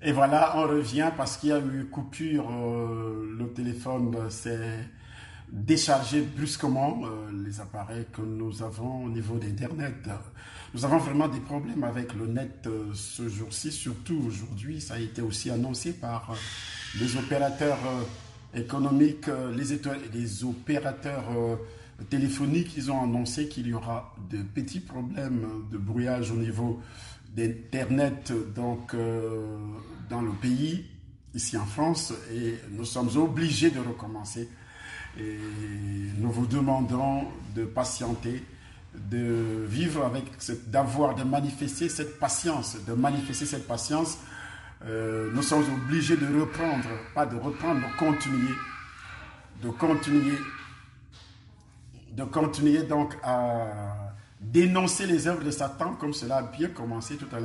Et voilà, on revient parce qu'il y a eu coupure. Le téléphone s'est déchargé brusquement. Les appareils que nous avons au niveau d'Internet. Nous avons vraiment des problèmes avec le net ce jour-ci, surtout aujourd'hui. Ça a été aussi annoncé par les opérateurs économiques, les opérateurs téléphoniques. Ils ont annoncé qu'il y aura de petits problèmes de brouillage au niveau d'Internet dans le pays, ici en France, et nous sommes obligés de recommencer. Et nous vous demandons de patienter, de vivre avec, de manifester cette patience, nous sommes obligés de reprendre, pas de reprendre, de continuer donc à dénoncer les œuvres de Satan comme cela a bien commencé tout à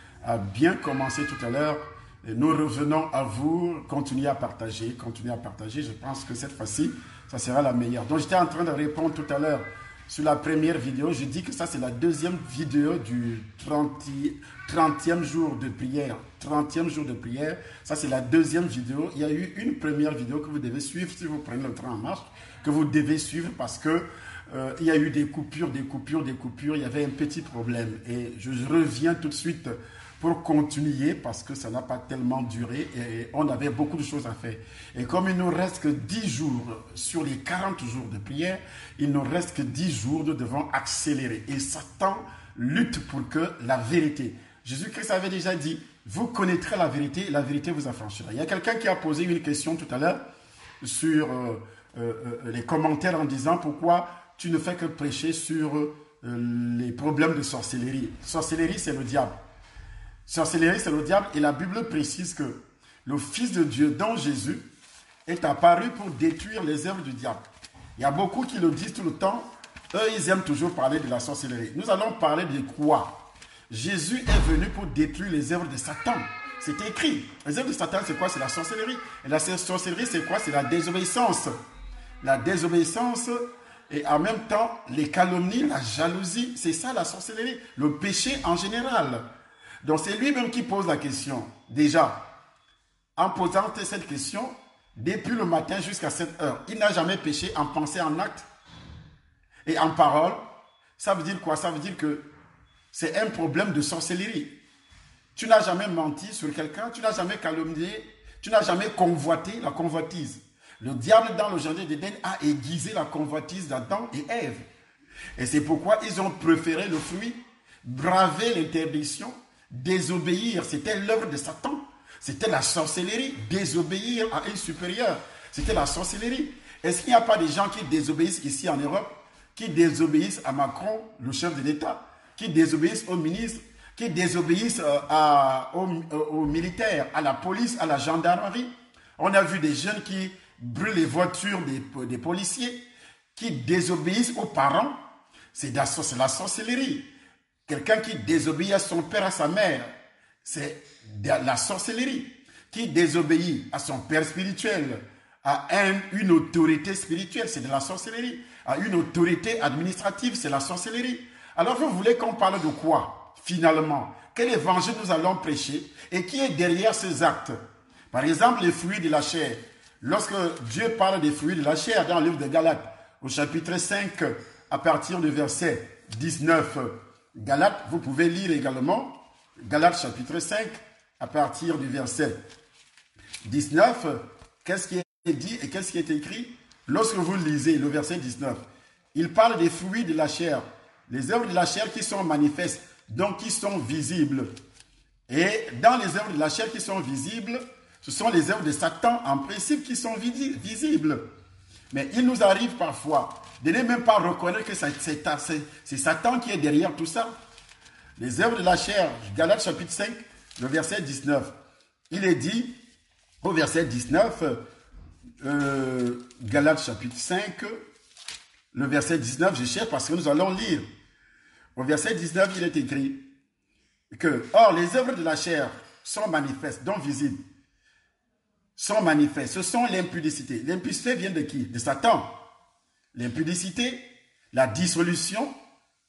l'heure. Et nous revenons à vous, continuez à partager. Je pense que cette fois-ci, ça sera la meilleure. Donc j'étais en train de répondre tout à l'heure sur la première vidéo. Je dis que ça c'est la deuxième vidéo du 30e jour de prière. 30e jour de prière, ça c'est la deuxième vidéo. Il y a eu une première vidéo que vous devez suivre si vous prenez le train en marche, que vous devez suivre parce que il y a eu des coupures, il y avait un petit problème. Et je reviens tout de suite pour continuer parce que ça n'a pas tellement duré et on avait beaucoup de choses à faire. Et comme il nous reste que 10 jours sur les 40 jours de prière, il nous reste que 10 jours, nous devons accélérer. Et Satan lutte pour que la vérité. Jésus-Christ avait déjà dit, vous connaîtrez la vérité vous affranchira. Il y a quelqu'un qui a posé une question tout à l'heure sur les commentaires en disant pourquoi tu ne fais que prêcher sur les problèmes de sorcellerie. Sorcellerie, c'est le diable. Et la Bible précise que le Fils de Dieu, dans Jésus, est apparu pour détruire les œuvres du diable. Il y a beaucoup qui le disent tout le temps. Eux, ils aiment toujours parler de la sorcellerie. Nous allons parler de quoi? Jésus est venu pour détruire les œuvres de Satan. C'est écrit. Les œuvres de Satan, c'est quoi? C'est la sorcellerie. Et la sorcellerie, c'est quoi? C'est la désobéissance. La désobéissance et en même temps, les calomnies, la jalousie, c'est ça la sorcellerie. Le péché en général. Donc c'est lui-même qui pose la question. Déjà, en posant cette question, depuis le matin jusqu'à 7 heures, il n'a jamais péché en pensée, en acte et en parole. Ça veut dire quoi? Ça veut dire que c'est un problème de sorcellerie. Tu n'as jamais menti sur quelqu'un, tu n'as jamais calomnié, tu n'as jamais convoité, la convoitise. Le diable dans le jardin d'Éden a aiguisé la convoitise d'Adam et Ève. Et c'est pourquoi ils ont préféré le fruit, braver l'interdiction, désobéir. C'était l'œuvre de Satan. C'était la sorcellerie. Désobéir à un supérieur. C'était la sorcellerie. Est-ce qu'il n'y a pas des gens qui désobéissent ici en Europe, qui désobéissent à Macron, le chef de l'État, qui désobéissent aux ministres, qui désobéissent aux militaires, à la police, à la gendarmerie? On a vu des jeunes qui brûlent les voitures des policiers, qui désobéissent aux parents. C'est la sorcellerie. Quelqu'un qui désobéit à son père, à sa mère, c'est la sorcellerie. Qui désobéit à son père spirituel, à une autorité spirituelle, c'est de la sorcellerie. À une autorité administrative, c'est la sorcellerie. Alors vous voulez qu'on parle de quoi, finalement? Quel évangile nous allons prêcher et qui est derrière ces actes? Par exemple, les fruits de la chair. Lorsque Dieu parle des fruits de la chair dans le livre de Galates, au chapitre 5, à partir du verset 19, Galates, vous pouvez lire également, Galates chapitre 5, à partir du verset 19, qu'est-ce qui est dit et qu'est-ce qui est écrit? Lorsque vous lisez le verset 19, il parle des fruits de la chair, les œuvres de la chair qui sont manifestes, donc qui sont visibles. Et dans les œuvres de la chair qui sont visibles, ce sont les œuvres de Satan en principe qui sont visibles. Mais il nous arrive parfois de ne même pas reconnaître que c'est Satan qui est derrière tout ça. Les œuvres de la chair, Galates chapitre 5, le verset 19. Il est dit au verset 19, Galates chapitre 5, le verset 19, je cherche parce que nous allons lire. Au verset 19, il est écrit que, or, les œuvres de la chair sont manifestes, donc visibles. Sont manifestes. Ce sont l'impudicité. L'impudicité vient de qui? De Satan. L'impudicité, la dissolution,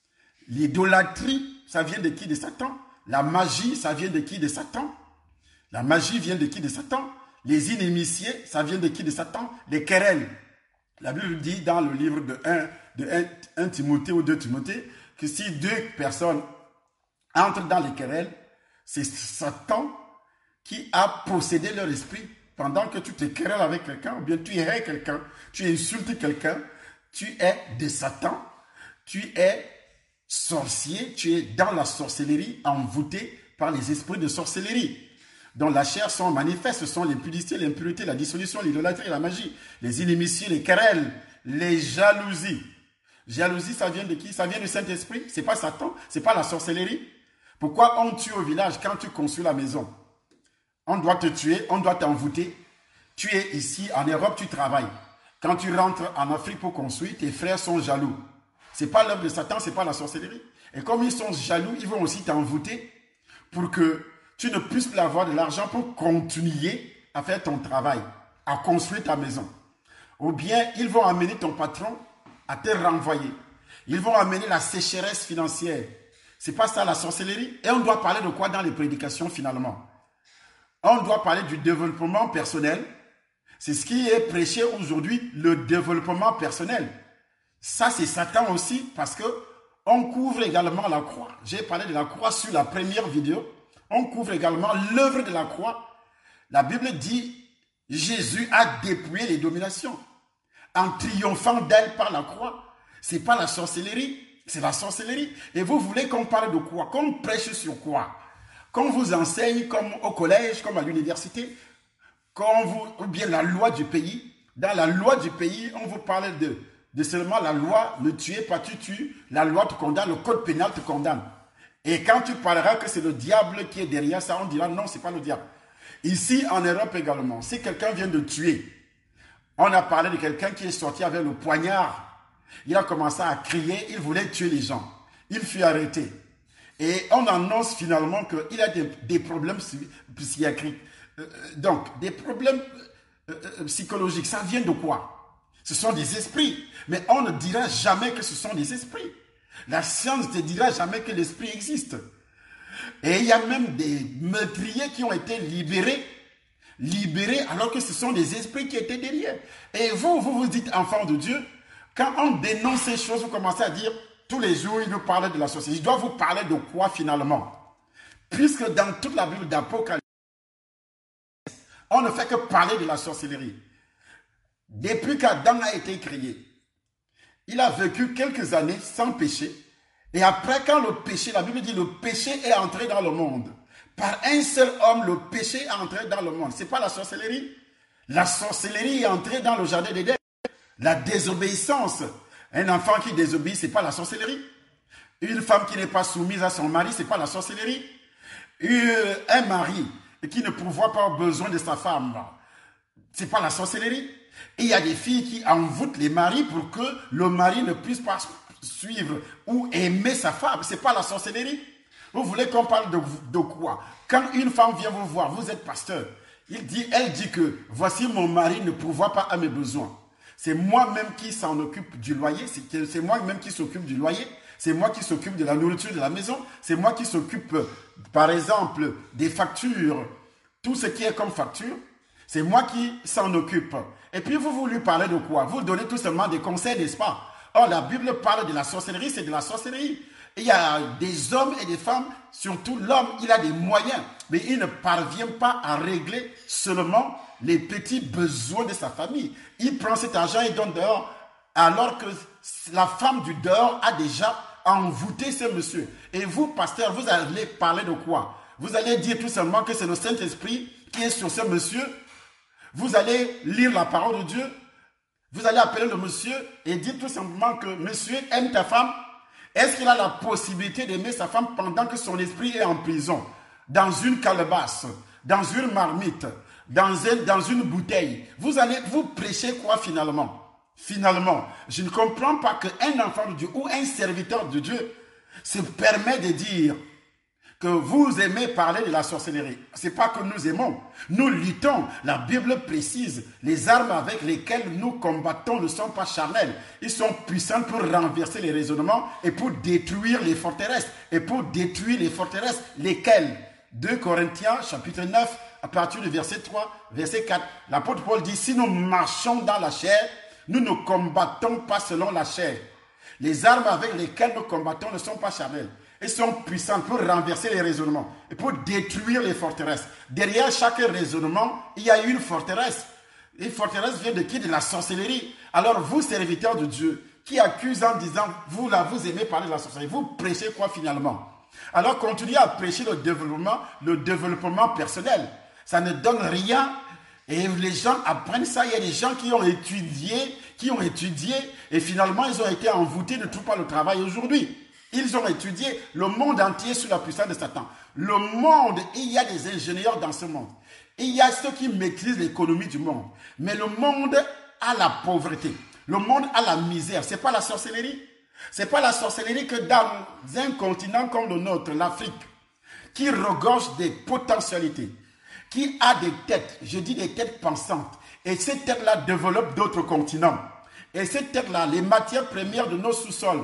l'idolâtrie, ça vient de qui? De Satan. La magie, ça vient de qui? De Satan. La magie vient de qui? De Satan. Les initiés, ça vient de qui? De Satan. Les querelles. La Bible dit dans le livre de 1 Timothée ou 2 Timothée que si deux personnes entrent dans les querelles, c'est Satan qui a possédé leur esprit. Pendant que tu te querelles avec quelqu'un, ou bien tu hais quelqu'un, tu insultes quelqu'un, tu es de Satan, tu es sorcier, tu es dans la sorcellerie, envoûté par les esprits de sorcellerie. Dont la chair sont manifestes, ce sont l'impudicité, l'impureté, la dissolution, l'idolâtrie, la magie, les inimitiés, les querelles, les jalousies. Jalousie, ça vient de qui? Ça vient du Saint-Esprit. C'est pas Satan, c'est pas la sorcellerie. Pourquoi on tue au village quand tu construis la maison? On doit te tuer, on doit t'envoûter. Tu es ici, en Europe, tu travailles. Quand tu rentres en Afrique pour construire, tes frères sont jaloux. C'est pas l'œuvre de Satan, c'est pas la sorcellerie. Et comme ils sont jaloux, ils vont aussi t'envoûter pour que tu ne puisses plus avoir de l'argent pour continuer à faire ton travail, à construire ta maison. Ou bien, ils vont amener ton patron à te renvoyer. Ils vont amener la sécheresse financière. C'est pas ça la sorcellerie. Et on doit parler de quoi dans les prédications finalement? On doit parler du développement personnel. C'est ce qui est prêché aujourd'hui, le développement personnel. Ça, c'est Satan aussi parce que on couvre également la croix. J'ai parlé de la croix sur la première vidéo. On couvre également l'œuvre de la croix. La Bible dit, Jésus a dépouillé les dominations en triomphant d'elle par la croix. Ce n'est pas la sorcellerie, c'est la sorcellerie. Et vous voulez qu'on parle de quoi? Qu'on prêche sur quoi? Qu'on vous enseigne comme au collège, comme à l'université, ou bien la loi du pays. Dans la loi du pays, on vous parle de seulement la loi, ne tuez pas, tu tues. La loi te condamne, le code pénal te condamne. Et quand tu parleras que c'est le diable qui est derrière ça, on dira non, ce n'est pas le diable. Ici, en Europe également, si quelqu'un vient de tuer, on a parlé de quelqu'un qui est sorti avec le poignard. Il a commencé à crier, il voulait tuer les gens. Il fut arrêté. Et on annonce finalement qu'il a des problèmes psychiatriques. Donc, des problèmes psychologiques, ça vient de quoi? Ce sont des esprits. Mais on ne dira jamais que ce sont des esprits. La science ne te dira jamais que l'esprit existe. Et il y a même des meurtriers qui ont été libérés alors que ce sont des esprits qui étaient derrière. Et vous dites enfant de Dieu, quand on dénonce ces choses, vous commencez à dire, tous les jours, il nous parle de la sorcellerie. Je dois vous parler de quoi finalement? Puisque dans toute la Bible d'Apocalypse, on ne fait que parler de la sorcellerie. Depuis qu'Adam a été créé, il a vécu quelques années sans péché. Et après, quand le péché, la Bible dit, le péché est entré dans le monde. Par un seul homme, le péché est entré dans le monde. Ce n'est pas la sorcellerie. La sorcellerie est entrée dans le jardin d'Éden. La désobéissance. Un enfant qui désobéit, ce n'est pas la sorcellerie. Une femme qui n'est pas soumise à son mari, ce n'est pas la sorcellerie. Un mari qui ne pourvoit pas aux besoins de sa femme, ce n'est pas la sorcellerie. Et il y a des filles qui envoûtent les maris pour que le mari ne puisse pas suivre ou aimer sa femme. Ce n'est pas la sorcellerie. Vous voulez qu'on parle de quoi? Quand une femme vient vous voir, vous êtes pasteur, elle dit que voici mon mari ne pourvoit pas à mes besoins. C'est moi-même qui s'en occupe du loyer, c'est moi-même qui s'occupe du loyer, c'est moi qui s'occupe de la nourriture de la maison, c'est moi qui s'occupe, par exemple, des factures, tout ce qui est comme facture, c'est moi qui s'en occupe. Et puis vous lui parlez de quoi? Vous donnez tout simplement des conseils, n'est-ce pas? Or, la Bible parle de la sorcellerie, c'est de la sorcellerie. Il y a des hommes et des femmes, surtout l'homme, il a des moyens, mais il ne parvient pas à régler seulement les petits besoins de sa famille. Il prend cet argent et donne dehors, alors que la femme du dehors a déjà envoûté ce monsieur. Et vous, pasteur, vous allez parler de quoi? Vous allez dire tout simplement que c'est le Saint-Esprit qui est sur ce monsieur. Vous allez lire la parole de Dieu. Vous allez appeler le monsieur et dire tout simplement que monsieur aime ta femme. Est-ce qu'il a la possibilité d'aimer sa femme pendant que son esprit est en prison, dans une calebasse, dans une marmite, dans une bouteille? Vous allez vous prêcher quoi finalement? Finalement, je ne comprends pas qu'un enfant de Dieu ou un serviteur de Dieu se permet de dire que vous aimez parler de la sorcellerie. Ce n'est pas que nous aimons. Nous luttons. La Bible précise, les armes avec lesquelles nous combattons ne sont pas charnelles. Ils sont puissants pour renverser les raisonnements et pour détruire les forteresses. Et pour détruire les forteresses, lesquelles? 2 Corinthiens, chapitre 9, à partir du verset 3, verset 4. L'apôtre Paul dit, si nous marchons dans la chair, nous ne combattons pas selon la chair. Les armes avec lesquelles nous combattons ne sont pas charnelles. Elles sont puissantes pour renverser les raisonnements et pour détruire les forteresses. Derrière chaque raisonnement, il y a une forteresse. Une forteresse vient de qui? De la sorcellerie. Alors vous, serviteurs de Dieu, qui accusent en disant, vous là, vous aimez parler de la sorcellerie, vous prêchez quoi finalement? Alors continuez à prêcher le développement personnel. Ça ne donne rien. Et les gens apprennent ça. Il y a des gens qui ont étudié, et finalement ils ont été envoûtés de tout par le travail aujourd'hui. Ils ont étudié le monde entier sous la puissance de Satan. Le monde, il y a des ingénieurs dans ce monde. Il y a ceux qui maîtrisent l'économie du monde. Mais le monde a la pauvreté. Le monde a la misère. Ce n'est pas la sorcellerie. Ce n'est pas la sorcellerie que dans un continent comme le nôtre, l'Afrique, qui regorge des potentialités, qui a des têtes, je dis des têtes pensantes, et ces têtes-là développent d'autres continents. Et ces têtes-là, les matières premières de nos sous-sols,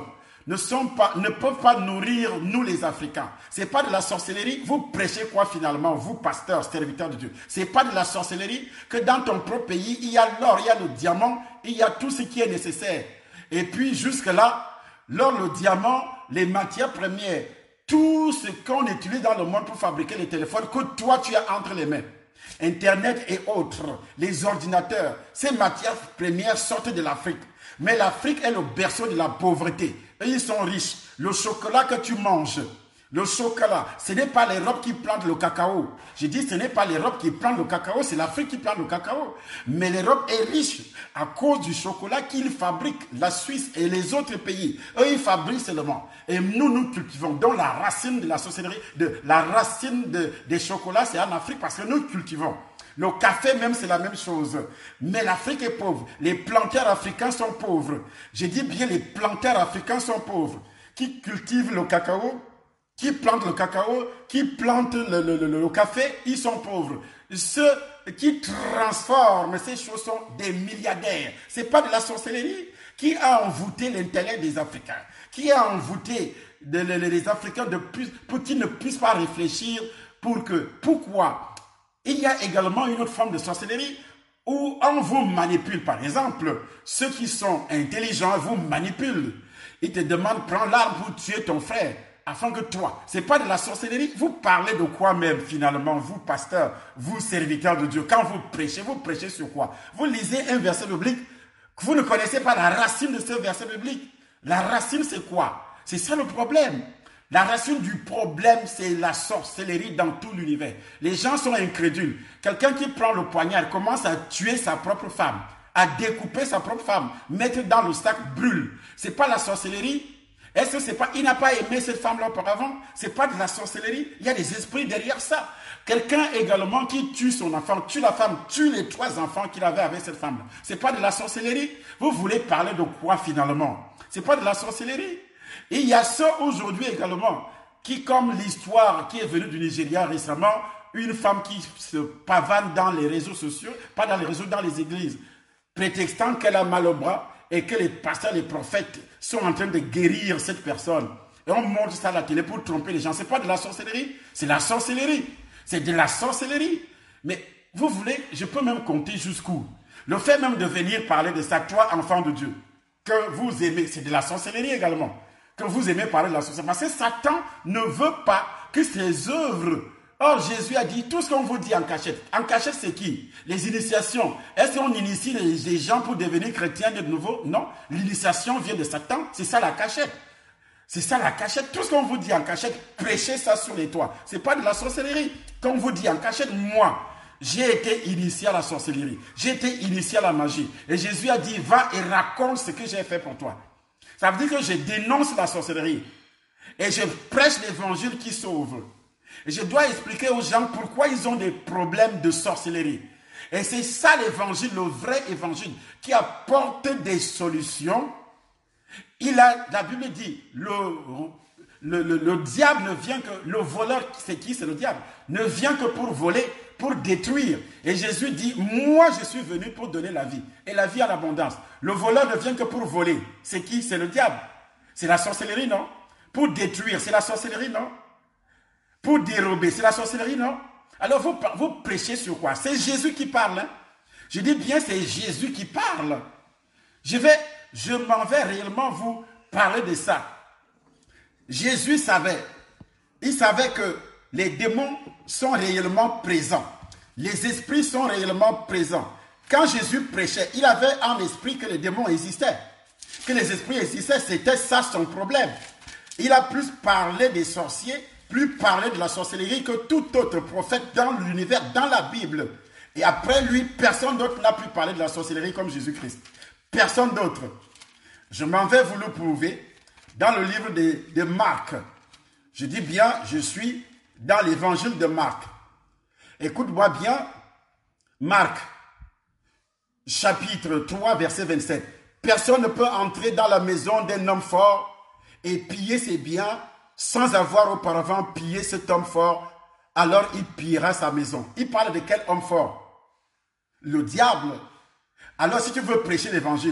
ne peuvent pas nourrir nous les Africains. Ce n'est pas de la sorcellerie. Vous prêchez quoi finalement, vous pasteurs, serviteurs de Dieu? Ce n'est pas de la sorcellerie que dans ton propre pays, il y a l'or, il y a le diamant, il y a tout ce qui est nécessaire. Et puis jusque-là, l'or, le diamant, les matières premières, tout ce qu'on utilise dans le monde pour fabriquer les téléphones, que toi tu as entre les mains. Internet et autres, les ordinateurs, ces matières premières sortent de l'Afrique. Mais l'Afrique est le berceau de la pauvreté. Et ils sont riches. Le chocolat que tu manges, le chocolat, ce n'est pas l'Europe qui plante le cacao. Je dis ce n'est pas l'Europe qui plante le cacao, c'est l'Afrique qui plante le cacao. Mais l'Europe est riche à cause du chocolat qu'ils fabriquent. La Suisse et les autres pays, eux, ils fabriquent seulement. Et nous, nous cultivons. Donc la racine de la sorcellerie, la racine des chocolats, c'est en Afrique parce que nous cultivons. Le café même, c'est la même chose. Mais l'Afrique est pauvre. Les planteurs africains sont pauvres. Je dis bien les planteurs africains sont pauvres. Qui cultivent le cacao, qui plantent le cacao, qui plantent le café, ils sont pauvres. Ceux qui transforment ces choses sont des milliardaires. Ce n'est pas de la sorcellerie. Qui a envoûté l'intellect des Africains? Qui a envoûté les Africains pour qu'ils ne puissent pas réfléchir pourquoi? Il y a également une autre forme de sorcellerie où on vous manipule. Par exemple, ceux qui sont intelligents vous manipulent. Ils te demandent, prends l'arme pour tuer ton frère, afin que toi, ce n'est pas de la sorcellerie. Vous parlez de quoi même finalement, vous pasteurs, vous serviteurs de Dieu? Quand vous prêchez sur quoi? Vous lisez un verset biblique, que vous ne connaissez pas la racine de ce verset biblique. La racine c'est quoi? C'est ça le problème. La racine du problème, c'est la sorcellerie dans tout l'univers. Les gens sont incrédules. Quelqu'un qui prend le poignard commence à tuer sa propre femme, à découper sa propre femme, mettre dans le sac, brûle. C'est pas la sorcellerie? Est-ce que c'est pas, il n'a pas aimé cette femme-là auparavant? C'est pas de la sorcellerie? Il y a des esprits derrière ça. Quelqu'un également qui tue son enfant, tue la femme, tue les 3 enfants qu'il avait avec cette femme-là. C'est pas de la sorcellerie? Vous voulez parler de quoi finalement? C'est pas de la sorcellerie? Et il y a ceux aujourd'hui également qui, comme l'histoire qui est venue du Nigeria récemment, une femme qui se pavane dans les réseaux sociaux, pas dans les réseaux, dans les églises, prétextant qu'elle a mal au bras et que les pasteurs, les prophètes sont en train de guérir cette personne. Et on montre ça à la télé pour tromper les gens. Ce n'est pas de la sorcellerie, c'est la sorcellerie. C'est de la sorcellerie. Mais vous voulez, je peux même compter jusqu'où? Le fait même de venir parler de ça, toi, enfant de Dieu, que vous aimez, c'est de la sorcellerie également. Que vous aimez parler de la sorcellerie. Parce que Satan ne veut pas que ses œuvres... Or, Jésus a dit, tout ce qu'on vous dit en cachette. En cachette, c'est qui? Les initiations. Est-ce qu'on initie les gens pour devenir chrétiens de nouveau? Non. L'initiation vient de Satan. C'est ça la cachette. C'est ça la cachette. Tout ce qu'on vous dit en cachette, prêchez ça sur les toits. Ce n'est pas de la sorcellerie. Quand on vous dit en cachette, moi, j'ai été initié à la sorcellerie. J'ai été initié à la magie. Et Jésus a dit, va et raconte ce que j'ai fait pour toi. Ça veut dire que je dénonce la sorcellerie. Et je prêche l'évangile qui sauve. Et je dois expliquer aux gens pourquoi ils ont des problèmes de sorcellerie. Et c'est ça l'évangile, le vrai évangile, qui apporte des solutions. La Bible dit, le diable ne vient que, le voleur, c'est qui? C'est le diable, ne vient que pour voler, pour détruire. Et Jésus dit, moi je suis venu pour donner la vie, et la vie en abondance. Le voleur ne vient que pour voler. C'est qui? C'est le diable. C'est la sorcellerie, non? Pour détruire, c'est la sorcellerie, non? Pour dérober, c'est la sorcellerie, non? Alors vous prêchez sur quoi? C'est Jésus qui parle. Hein? Je dis bien, c'est Jésus qui parle. Je m'en vais réellement vous parler de ça. Jésus savait. Il savait que les démons sont réellement présents. Les esprits sont réellement présents. Quand Jésus prêchait, il avait en esprit que les démons existaient. Que les esprits existaient, c'était ça son problème. Il a plus parlé des sorciers, plus parlé de la sorcellerie que tout autre prophète dans l'univers, dans la Bible. Et après lui, personne d'autre n'a pu parler de la sorcellerie comme Jésus-Christ. Personne d'autre. Je m'en vais vous le prouver dans le livre de Marc. Je dis bien, je suis dans l'évangile de Marc. Écoute-moi bien, Marc, chapitre 3, verset 27. Personne ne peut entrer dans la maison d'un homme fort et piller ses biens sans avoir auparavant pillé cet homme fort. Alors il pillera sa maison. Il parle de quel homme fort? Le diable. Alors si tu veux prêcher l'évangile,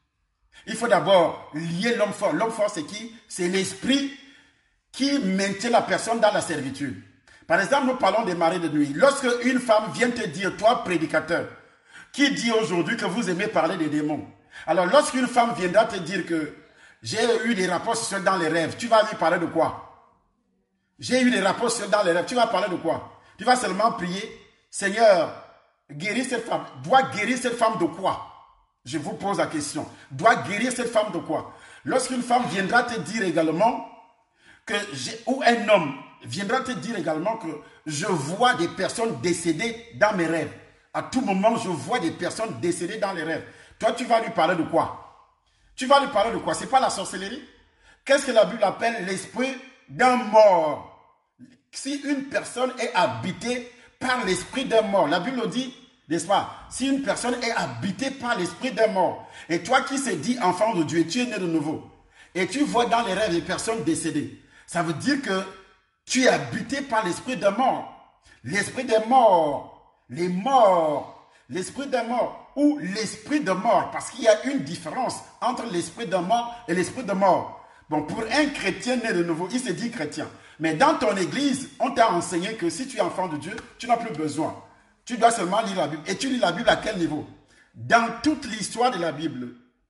il faut d'abord lier l'homme fort. L'homme fort, c'est qui? C'est l'esprit qui maintient la personne dans la servitude. Par exemple, nous parlons des maris de nuit. Lorsque une femme vient te dire, toi prédicateur, qui dit aujourd'hui que vous aimez parler des démons. Alors lorsqu'une femme viendra te dire que j'ai eu des rapports sexuels dans les rêves, tu vas lui parler de quoi? J'ai eu des rapports sexuels dans les rêves, tu vas parler de quoi? Tu vas seulement prier, Seigneur, guéris cette femme. Doit guérir cette femme de quoi? Je vous pose la question. Doit guérir cette femme de quoi? Lorsqu'une femme viendra te dire également que ou un homme viendra te dire également que je vois des personnes décédées dans mes rêves. À tout moment, je vois des personnes décédées dans les rêves. Toi, tu vas lui parler de quoi? Tu vas lui parler de quoi? Ce n'est pas la sorcellerie. Qu'est-ce que la Bible appelle l'esprit d'un mort? Si une personne est habitée par l'esprit d'un mort, la Bible dit, n'est-ce pas? Si une personne est habitée par l'esprit d'un mort, et toi qui se dis enfant de Dieu, tu es né de nouveau, et tu vois dans les rêves les personnes décédées, ça veut dire que tu es habité par l'esprit d'un mort. L'esprit des morts, les morts, l'esprit des morts ou l'esprit de mort, parce qu'il y a une différence entre l'esprit de mort et l'esprit de mort. Bon, pour un chrétien né de nouveau, il se dit chrétien. Mais dans ton église, on t'a enseigné que si tu es enfant de Dieu, tu n'as plus besoin. Tu dois seulement lire la Bible. Et tu lis la Bible à quel niveau? Dans toute l'histoire de la Bible,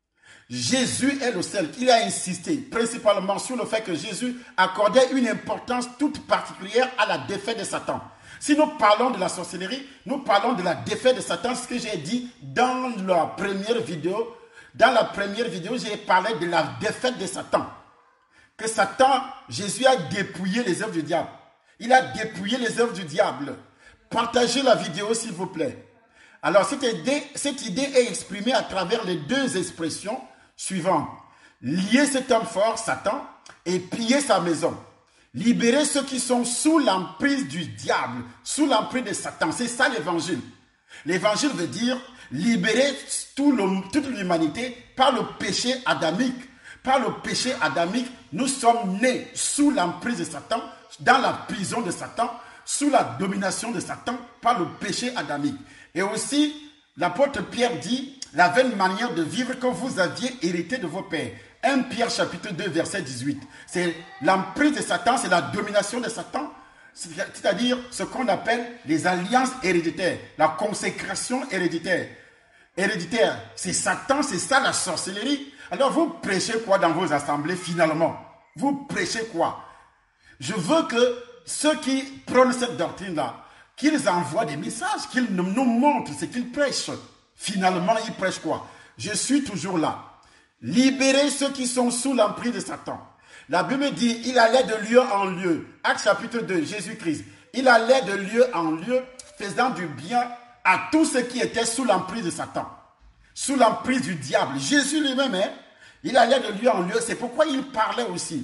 Jésus est le seul. Il a insisté principalement sur le fait que Jésus accordait une importance toute particulière à la défaite de Satan. Si nous parlons de la sorcellerie, nous parlons de la défaite de Satan, ce que j'ai dit dans la première vidéo. Dans la première vidéo, j'ai parlé de la défaite de Satan. Que Satan, Jésus a dépouillé les œuvres du diable. Il a dépouillé les œuvres du diable. Partagez la vidéo s'il vous plaît. Alors cette idée est exprimée à travers les deux expressions suivantes. Lier cet homme fort, Satan, et piller sa maison. Libérer ceux qui sont sous l'emprise du diable, sous l'emprise de Satan. C'est ça l'évangile. L'évangile veut dire libérer toute l'humanité par le péché adamique. Par le péché adamique, nous sommes nés sous l'emprise de Satan, dans la prison de Satan, sous la domination de Satan, par le péché adamique. Et aussi, l'apôtre Pierre dit la vaine manière de vivre que vous aviez hérité de vos pères. 1 Pierre chapitre 2 verset 18. C'est l'emprise de Satan, c'est la domination de Satan, c'est-à-dire ce qu'on appelle les alliances héréditaires, la consécration héréditaire. Héréditaire, c'est Satan, c'est ça la sorcellerie. Alors vous prêchez quoi dans vos assemblées finalement? Vous prêchez quoi? Je veux que ceux qui prônent cette doctrine-là, qu'ils envoient des messages, qu'ils nous montrent ce qu'ils prêchent. Finalement, ils prêchent quoi? Je suis toujours là. Libérer ceux qui sont sous l'emprise de Satan. La Bible dit, il allait de lieu en lieu. Actes chapitre 2, Jésus-Christ. Il allait de lieu en lieu, faisant du bien à tous ceux qui étaient sous l'emprise de Satan. Sous l'emprise du diable. Jésus lui-même, il allait de lieu en lieu. C'est pourquoi il parlait aussi.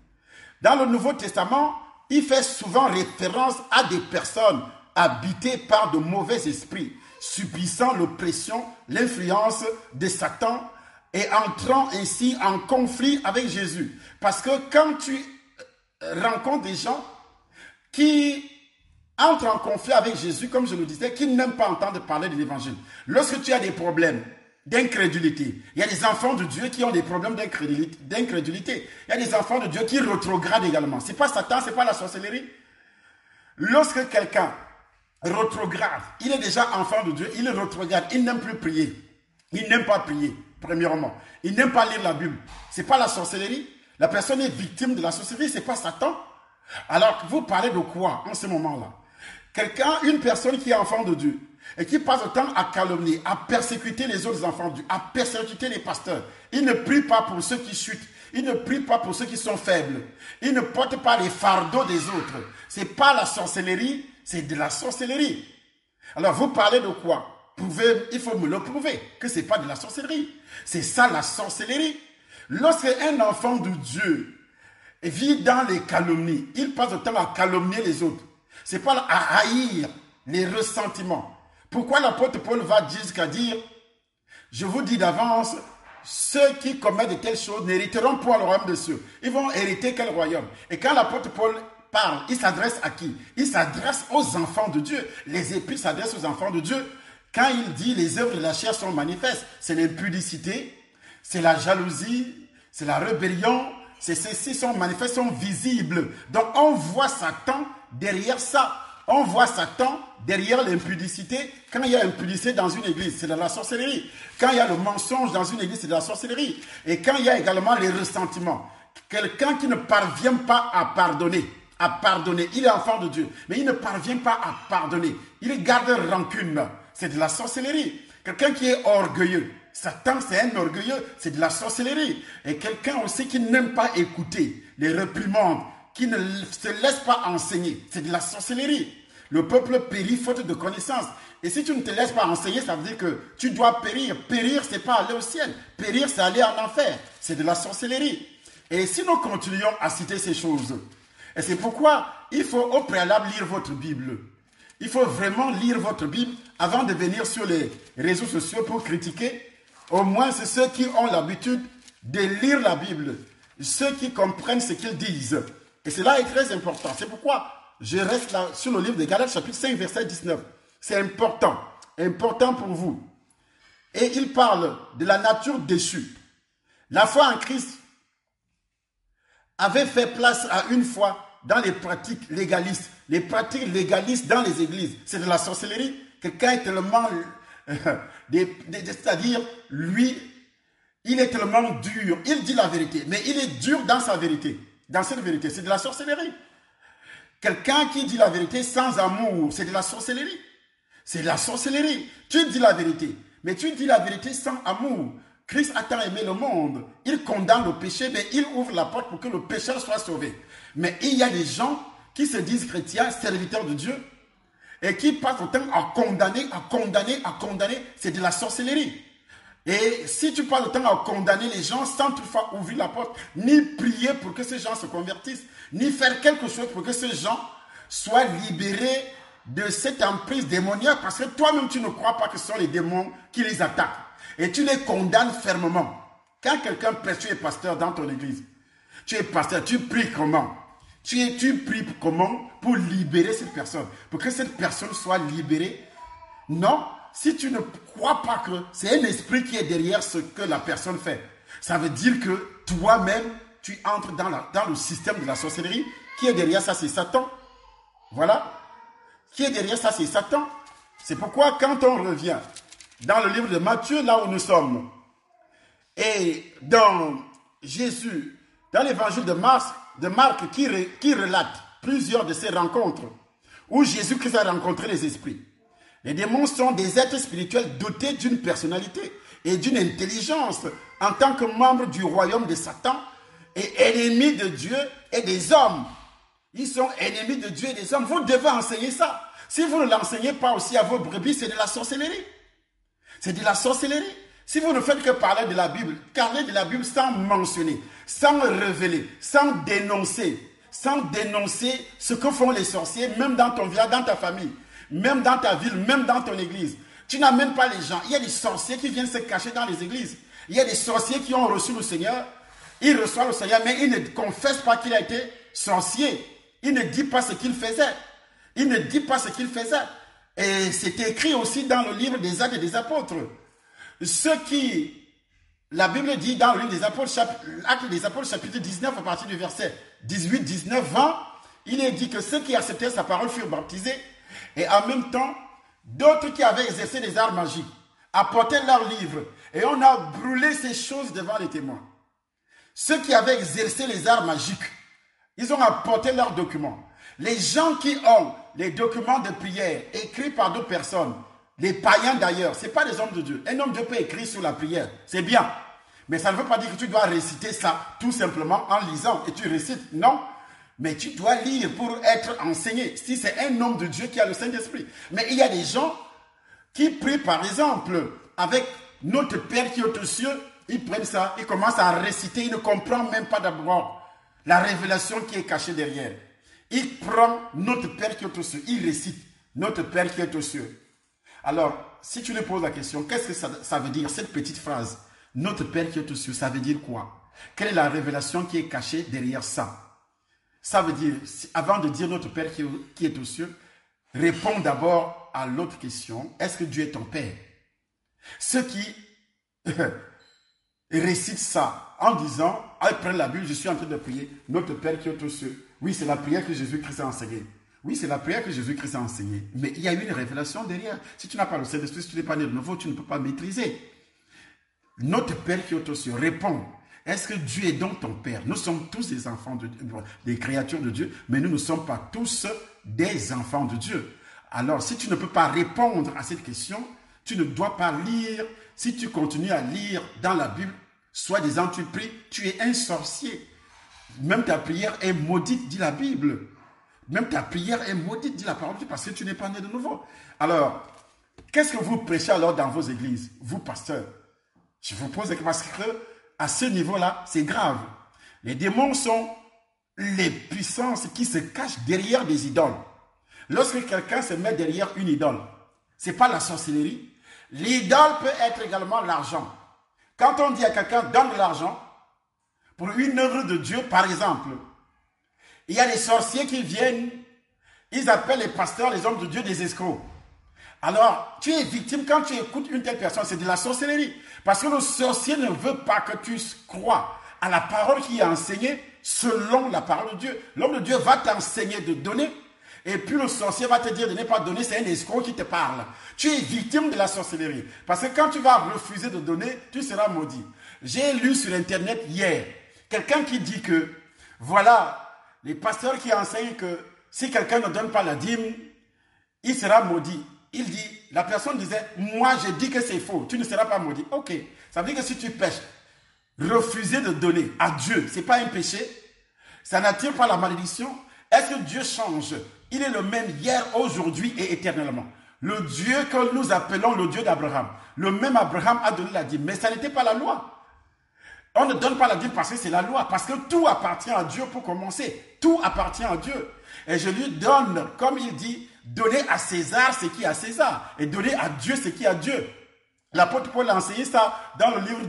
Dans le Nouveau Testament, il fait souvent référence à des personnes habitées par de mauvais esprits, subissant l'oppression, l'influence de Satan et entrant ainsi en conflit avec Jésus. Parce que quand tu rencontres des gens qui entrent en conflit avec Jésus, comme je le disais, qui n'aiment pas entendre parler de l'évangile, lorsque tu as des problèmes d'incrédulité, il y a des enfants de Dieu qui ont des problèmes d'incrédulité. Il y a des enfants de Dieu qui rétrogradent également. Ce n'est pas Satan, ce n'est pas la sorcellerie. Lorsque quelqu'un rétrograde. Il est déjà enfant de Dieu, il est rétrograde, il n'aime plus prier. Il n'aime pas prier, premièrement. Il n'aime pas lire la Bible. Ce n'est pas la sorcellerie. La personne est victime de la sorcellerie, ce n'est pas Satan. Alors, vous parlez de quoi en ce moment-là? Quelqu'un, une personne qui est enfant de Dieu et qui passe le temps à calomnier, à persécuter les autres enfants de Dieu, à persécuter les pasteurs. Il ne prie pas pour ceux qui chutent. Il ne prie pas pour ceux qui sont faibles. Il ne porte pas les fardeaux des autres. Ce n'est pas la sorcellerie, c'est de la sorcellerie. Alors, vous parlez de quoi? Il faut me le prouver que ce n'est pas de la sorcellerie. C'est ça la sorcellerie. Lorsqu'un enfant de Dieu vit dans les calomnies, il passe le temps à calomnier les autres. Ce n'est pas à haïr les ressentiments. Pourquoi l'apôtre Paul va jusqu'à dire, je vous dis d'avance, ceux qui commettent de telles choses n'hériteront point le royaume des cieux. Ils vont hériter quel royaume? Et quand l'apôtre Paul parle, il s'adresse à qui? Il s'adresse aux enfants de Dieu. Les épîtres s'adressent aux enfants de Dieu. Quand il dit les œuvres de la chair sont manifestes, c'est l'impudicité, c'est la jalousie, c'est la rébellion, ceux-ci sont manifestes, sont visibles. Donc on voit Satan derrière ça. On voit Satan derrière l'impudicité. Quand il y a impudicité dans une église, c'est de la sorcellerie. Quand il y a le mensonge dans une église, c'est de la sorcellerie. Et quand il y a également les ressentiments. Quelqu'un qui ne parvient pas à pardonner, il est enfant de Dieu, mais il ne parvient pas à pardonner. Il garde rancune. C'est de la sorcellerie. Quelqu'un qui est orgueilleux. Satan, c'est un orgueilleux, c'est de la sorcellerie. Et quelqu'un aussi qui n'aime pas écouter les réprimandes, qui ne se laisse pas enseigner, c'est de la sorcellerie. Le peuple périt faute de connaissance. Et si tu ne te laisses pas enseigner, ça veut dire que tu dois périr. Périr, c'est pas aller au ciel. Périr, c'est aller en enfer. C'est de la sorcellerie. Et si nous continuons à citer ces choses, et c'est pourquoi il faut au préalable lire votre Bible. Il faut vraiment lire votre Bible avant de venir sur les réseaux sociaux pour critiquer. Au moins, c'est ceux qui ont l'habitude de lire la Bible, ceux qui comprennent ce qu'ils disent. Et cela est très important. C'est pourquoi je reste là sur le livre de Galates, chapitre 5, verset 19. C'est important, important pour vous. Et il parle de la nature déchue. La foi en Christ avait fait place à une foi dans les pratiques légalistes. Les pratiques légalistes dans les églises, c'est de la sorcellerie. Quelqu'un est tellement... c'est-à-dire, lui, il est tellement dur. Il dit la vérité, mais il est dur dans sa vérité. Dans cette vérité, c'est de la sorcellerie. Quelqu'un qui dit la vérité sans amour, c'est de la sorcellerie. C'est de la sorcellerie. Tu dis la vérité, mais tu dis la vérité sans amour. Christ a tant aimé le monde. Il condamne le péché, mais il ouvre la porte pour que le pécheur soit sauvé. Mais il y a des gens qui se disent chrétiens, serviteurs de Dieu, et qui passent le temps à condamner, à condamner, à condamner. C'est de la sorcellerie. Et si tu passes le temps à condamner les gens sans toutefois ouvrir la porte, ni prier pour que ces gens se convertissent, ni faire quelque chose pour que ces gens soient libérés de cette emprise démoniaque, parce que toi-même tu ne crois pas que ce sont les démons qui les attaquent. Et tu les condamnes fermement. Quand quelqu'un prêche, tu es pasteur dans ton église. Tu es pasteur, tu pries comment? Tu pries comment pour libérer cette personne? Pour que cette personne soit libérée? Non. Si tu ne crois pas que c'est un esprit qui est derrière ce que la personne fait, ça veut dire que toi-même, tu entres dans le système de la sorcellerie. Qui est derrière ça? C'est Satan. Voilà. Qui est derrière ça? C'est Satan. C'est pourquoi quand on revient dans le livre de Matthieu, là où nous sommes, et dans Jésus, dans l'évangile de Marc qui relate plusieurs de ces rencontres, où Jésus-Christ a rencontré les esprits. Les démons sont des êtres spirituels dotés d'une personnalité et d'une intelligence en tant que membres du royaume de Satan et ennemis de Dieu et des hommes. Ils sont ennemis de Dieu et des hommes. Vous devez enseigner ça. Si vous ne l'enseignez pas aussi à vos brebis, c'est de la sorcellerie. C'est de la sorcellerie. Si vous ne faites que parler de la Bible sans mentionner, sans révéler, sans dénoncer ce que font les sorciers, même dans ton village, dans ta famille, même dans ta ville, même dans ton église. Tu n'amènes pas les gens. Il y a des sorciers qui viennent se cacher dans les églises. Il y a des sorciers qui ont reçu le Seigneur. Il reçoit le Seigneur, mais il ne confesse pas qu'il a été sorcier. Il ne dit pas ce qu'il faisait. Il ne dit pas ce qu'il faisait. Et c'est écrit aussi dans le livre des Actes des Apôtres. La Bible dit dans le livre des Apôtres, Actes des Apôtres, chapitre 19, à partir du verset 18, 19, 20, il est dit que ceux qui acceptaient sa parole furent baptisés. Et en même temps, d'autres qui avaient exercé des arts magiques apportaient leurs livres et on a brûlé ces choses devant les témoins. Ceux qui avaient exercé les arts magiques, ils ont apporté leurs documents. Les gens qui ont les documents de prière écrits par d'autres personnes, les païens d'ailleurs, ce n'est pas des hommes de Dieu. Un homme de Dieu peut écrire sur la prière, c'est bien. Mais ça ne veut pas dire que tu dois réciter ça tout simplement en lisant et tu récites. Non, mais tu dois lire pour être enseigné. Si c'est un homme de Dieu qui a le Saint-Esprit. Mais il y a des gens qui prient par exemple avec notre Père qui est aux cieux. Ils prennent ça, ils commencent à réciter, ils ne comprennent même pas d'abord la révélation qui est cachée derrière. Ils prennent notre Père qui est aux cieux, ils récitent notre Père qui est aux cieux. Alors, si tu lui poses la question, qu'est-ce que ça veut dire, cette petite phrase? Notre Père qui est aux cieux, ça veut dire quoi? Quelle est la révélation qui est cachée derrière ça? Ça veut dire, avant de dire notre Père qui est aux cieux, réponds d'abord à l'autre question. Est-ce que Dieu est ton Père? Ceux qui récitent ça en disant, ils prennent la Bible, je suis en train de prier, notre Père qui est aux cieux. Oui, c'est la prière que Jésus-Christ a enseignée. Oui, c'est la prière que Jésus-Christ a enseignée. Mais il y a une révélation derrière. Si tu n'as pas le Saint-Esprit, si tu n'es pas né de nouveau, tu ne peux pas maîtriser. Notre Père qui est aux cieux, réponds. Est-ce que Dieu est donc ton Père? Nous sommes tous des enfants de Dieu, des créatures de Dieu, mais nous ne sommes pas tous des enfants de Dieu. Alors, si tu ne peux pas répondre à cette question, tu ne dois pas lire. Si tu continues à lire dans la Bible, soi-disant tu pries, tu es un sorcier. Même ta prière est maudite, dit la Bible. Même ta prière est maudite, dit la parole de Dieu, parce que tu n'es pas né de nouveau. Alors, qu'est-ce que vous prêchez alors dans vos églises, vous pasteurs? Je vous pose parce que à ce niveau-là, c'est grave. Les démons sont les puissances qui se cachent derrière des idoles. Lorsque quelqu'un se met derrière une idole, ce n'est pas la sorcellerie. L'idole peut être également l'argent. Quand on dit à quelqu'un, donne de l'argent pour une œuvre de Dieu, par exemple, il y a des sorciers qui viennent, ils appellent les pasteurs, les hommes de Dieu, des escrocs. Alors, tu es victime quand tu écoutes une telle personne, c'est de la sorcellerie. Parce que le sorcier ne veut pas que tu crois à la parole qui est enseignée selon la parole de Dieu. L'homme de Dieu va t'enseigner de donner, et puis le sorcier va te dire de ne pas donner, c'est un escroc qui te parle. Tu es victime de la sorcellerie. Parce que quand tu vas refuser de donner, tu seras maudit. J'ai lu sur Internet hier, quelqu'un qui dit que, voilà, les pasteurs qui enseignent que si quelqu'un ne donne pas la dîme, il sera maudit. Il dit, la personne disait, moi je dis que c'est faux, tu ne seras pas maudit. Ok, ça veut dire que si tu pêches, refuser de donner à Dieu, ce n'est pas un péché, ça n'attire pas la malédiction. Est-ce que Dieu change? Il est le même hier, aujourd'hui et éternellement. Le Dieu que nous appelons le Dieu d'Abraham, le même Abraham a donné la dîme, mais ça n'était pas la loi. On ne donne pas la dîme parce que c'est la loi, parce que tout appartient à Dieu pour commencer. Tout appartient à Dieu. Et je lui donne, comme il dit, donner à César ce qui est à César et donner à Dieu ce qui est à Dieu. L'apôtre Paul a enseigné ça dans le livre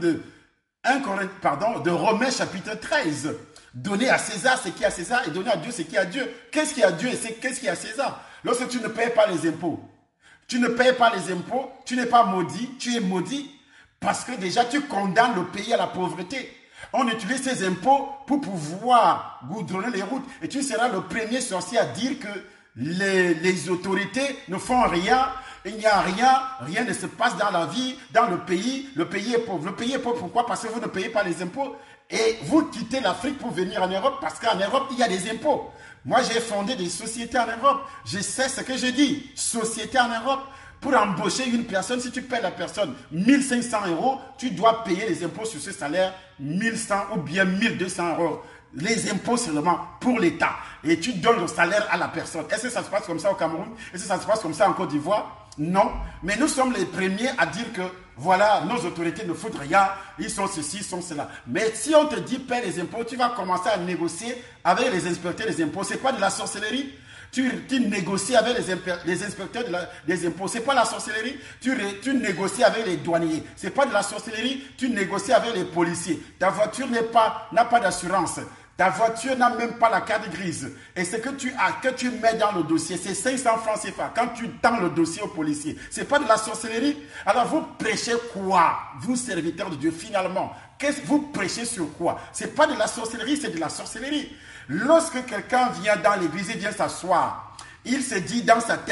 de Romains chapitre 13. Donner à César ce qui est à César et donner à Dieu ce qui est à Dieu. Qu'est-ce qui est à Dieu et qu'est-ce qui est à César? Lorsque tu ne payes pas les impôts, tu ne payes pas les impôts, tu n'es pas maudit, tu es maudit parce que déjà tu condamnes le pays à la pauvreté. On utilise ces impôts pour pouvoir goudronner les routes. Et tu seras le premier sorcier à dire que les autorités ne font rien, il n'y a rien, rien ne se passe dans la vie, dans le pays est pauvre. Le pays est pauvre, pourquoi? Parce que vous ne payez pas les impôts. Et vous quittez l'Afrique pour venir en Europe, parce qu'en Europe, il y a des impôts. Moi, j'ai fondé des sociétés en Europe. Je sais ce que je dis. Société en Europe. Pour embaucher une personne, si tu payes la personne 1500 €, tu dois payer les impôts sur ce salaire 1100 ou bien 1200 €. Les impôts seulement pour l'État. Et tu donnes le salaire à la personne. Est-ce que ça se passe comme ça au Cameroun? Est-ce que ça se passe comme ça en Côte d'Ivoire? Non. Mais nous sommes les premiers à dire que voilà, nos autorités ne foutent rien. Ils sont ceci, ils sont cela. Mais si on te dit paie les impôts, tu vas commencer à négocier avec les inspecteurs des impôts. C'est pas de la sorcellerie. Tu négocies avec les inspecteurs des impôts. Ce n'est pas la sorcellerie. Tu négocies avec les douaniers. Ce n'est pas de la sorcellerie. Tu négocies avec les policiers. Ta voiture n'a pas d'assurance. Ta voiture n'a même pas la carte grise. Et ce que tu as, que tu mets dans le dossier, c'est 500 francs CFA. Quand tu tends le dossier au policier, ce n'est pas de la sorcellerie. Alors vous prêchez quoi, vous serviteurs de Dieu, finalement? Vous prêchez sur quoi? Ce n'est pas de la sorcellerie, c'est de la sorcellerie. Lorsque quelqu'un vient dans l'église et vient s'asseoir, il se dit dans sa tête,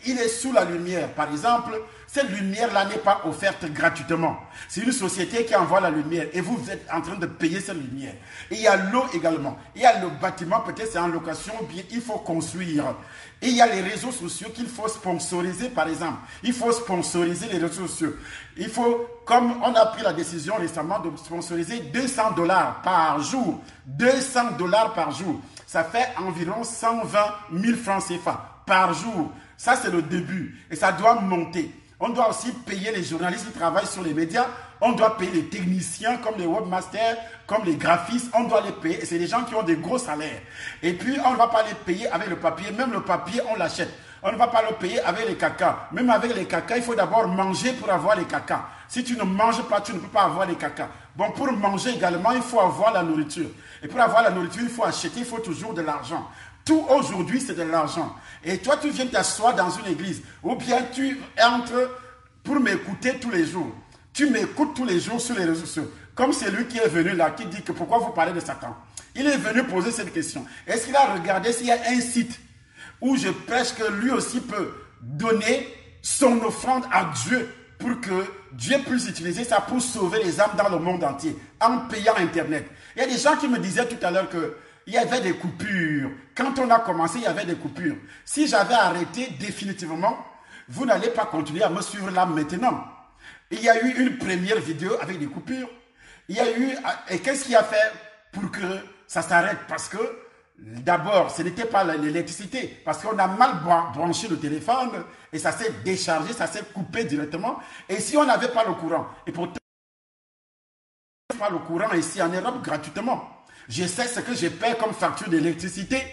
il est sous la lumière. Par exemple, cette lumière-là n'est pas offerte gratuitement. C'est une société qui envoie la lumière et vous êtes en train de payer cette lumière. Et il y a l'eau également. Il y a le bâtiment, peut-être c'est en location, ou bien il faut construire. Et il y a les réseaux sociaux qu'il faut sponsoriser, par exemple. Il faut sponsoriser les réseaux sociaux. Il faut, comme on a pris la décision récemment de sponsoriser $200 par jour. $200 par jour. Ça fait environ 120 000 francs CFA par jour. Ça, c'est le début. Et ça doit monter. On doit aussi payer les journalistes qui travaillent sur les médias. On doit payer les techniciens comme les webmasters, comme les graphistes. On doit les payer. Et c'est des gens qui ont des gros salaires. Et puis, on ne va pas les payer avec le papier. Même le papier, on l'achète. On ne va pas le payer avec les cacas. Même avec les cacas, il faut d'abord manger pour avoir les cacas. Si tu ne manges pas, tu ne peux pas avoir les cacas. Bon, pour manger également, il faut avoir la nourriture. Et pour avoir la nourriture, il faut acheter, il faut toujours de l'argent. Tout aujourd'hui, c'est de l'argent. Et toi, tu viens t'asseoir dans une église. Ou bien tu entres pour m'écouter tous les jours. Tu m'écoutes tous les jours sur les réseaux sociaux. Comme c'est lui qui est venu là, qui dit que pourquoi vous parlez de Satan. Il est venu poser cette question. Est-ce qu'il a regardé s'il y a un site où je prêche que lui aussi peut donner son offrande à Dieu pour que Dieu puisse utiliser ça pour sauver les âmes dans le monde entier en payant Internet. Il y a des gens qui me disaient tout à l'heure qu'il y avait des coupures. Quand on a commencé, il y avait des coupures. Si j'avais arrêté définitivement, vous n'allez pas continuer à me suivre là maintenant. Il y a eu une première vidéo avec des coupures. Il y a eu... Et qu'est-ce qui a fait pour que ça s'arrête? Parce que d'abord, ce n'était pas l'électricité, parce qu'on a mal branché le téléphone et ça s'est déchargé, ça s'est coupé directement. Et si on n'avait pas le courant, et pourtant, on n'a pas le courant ici en Europe gratuitement. Je sais ce que je paie comme facture d'électricité,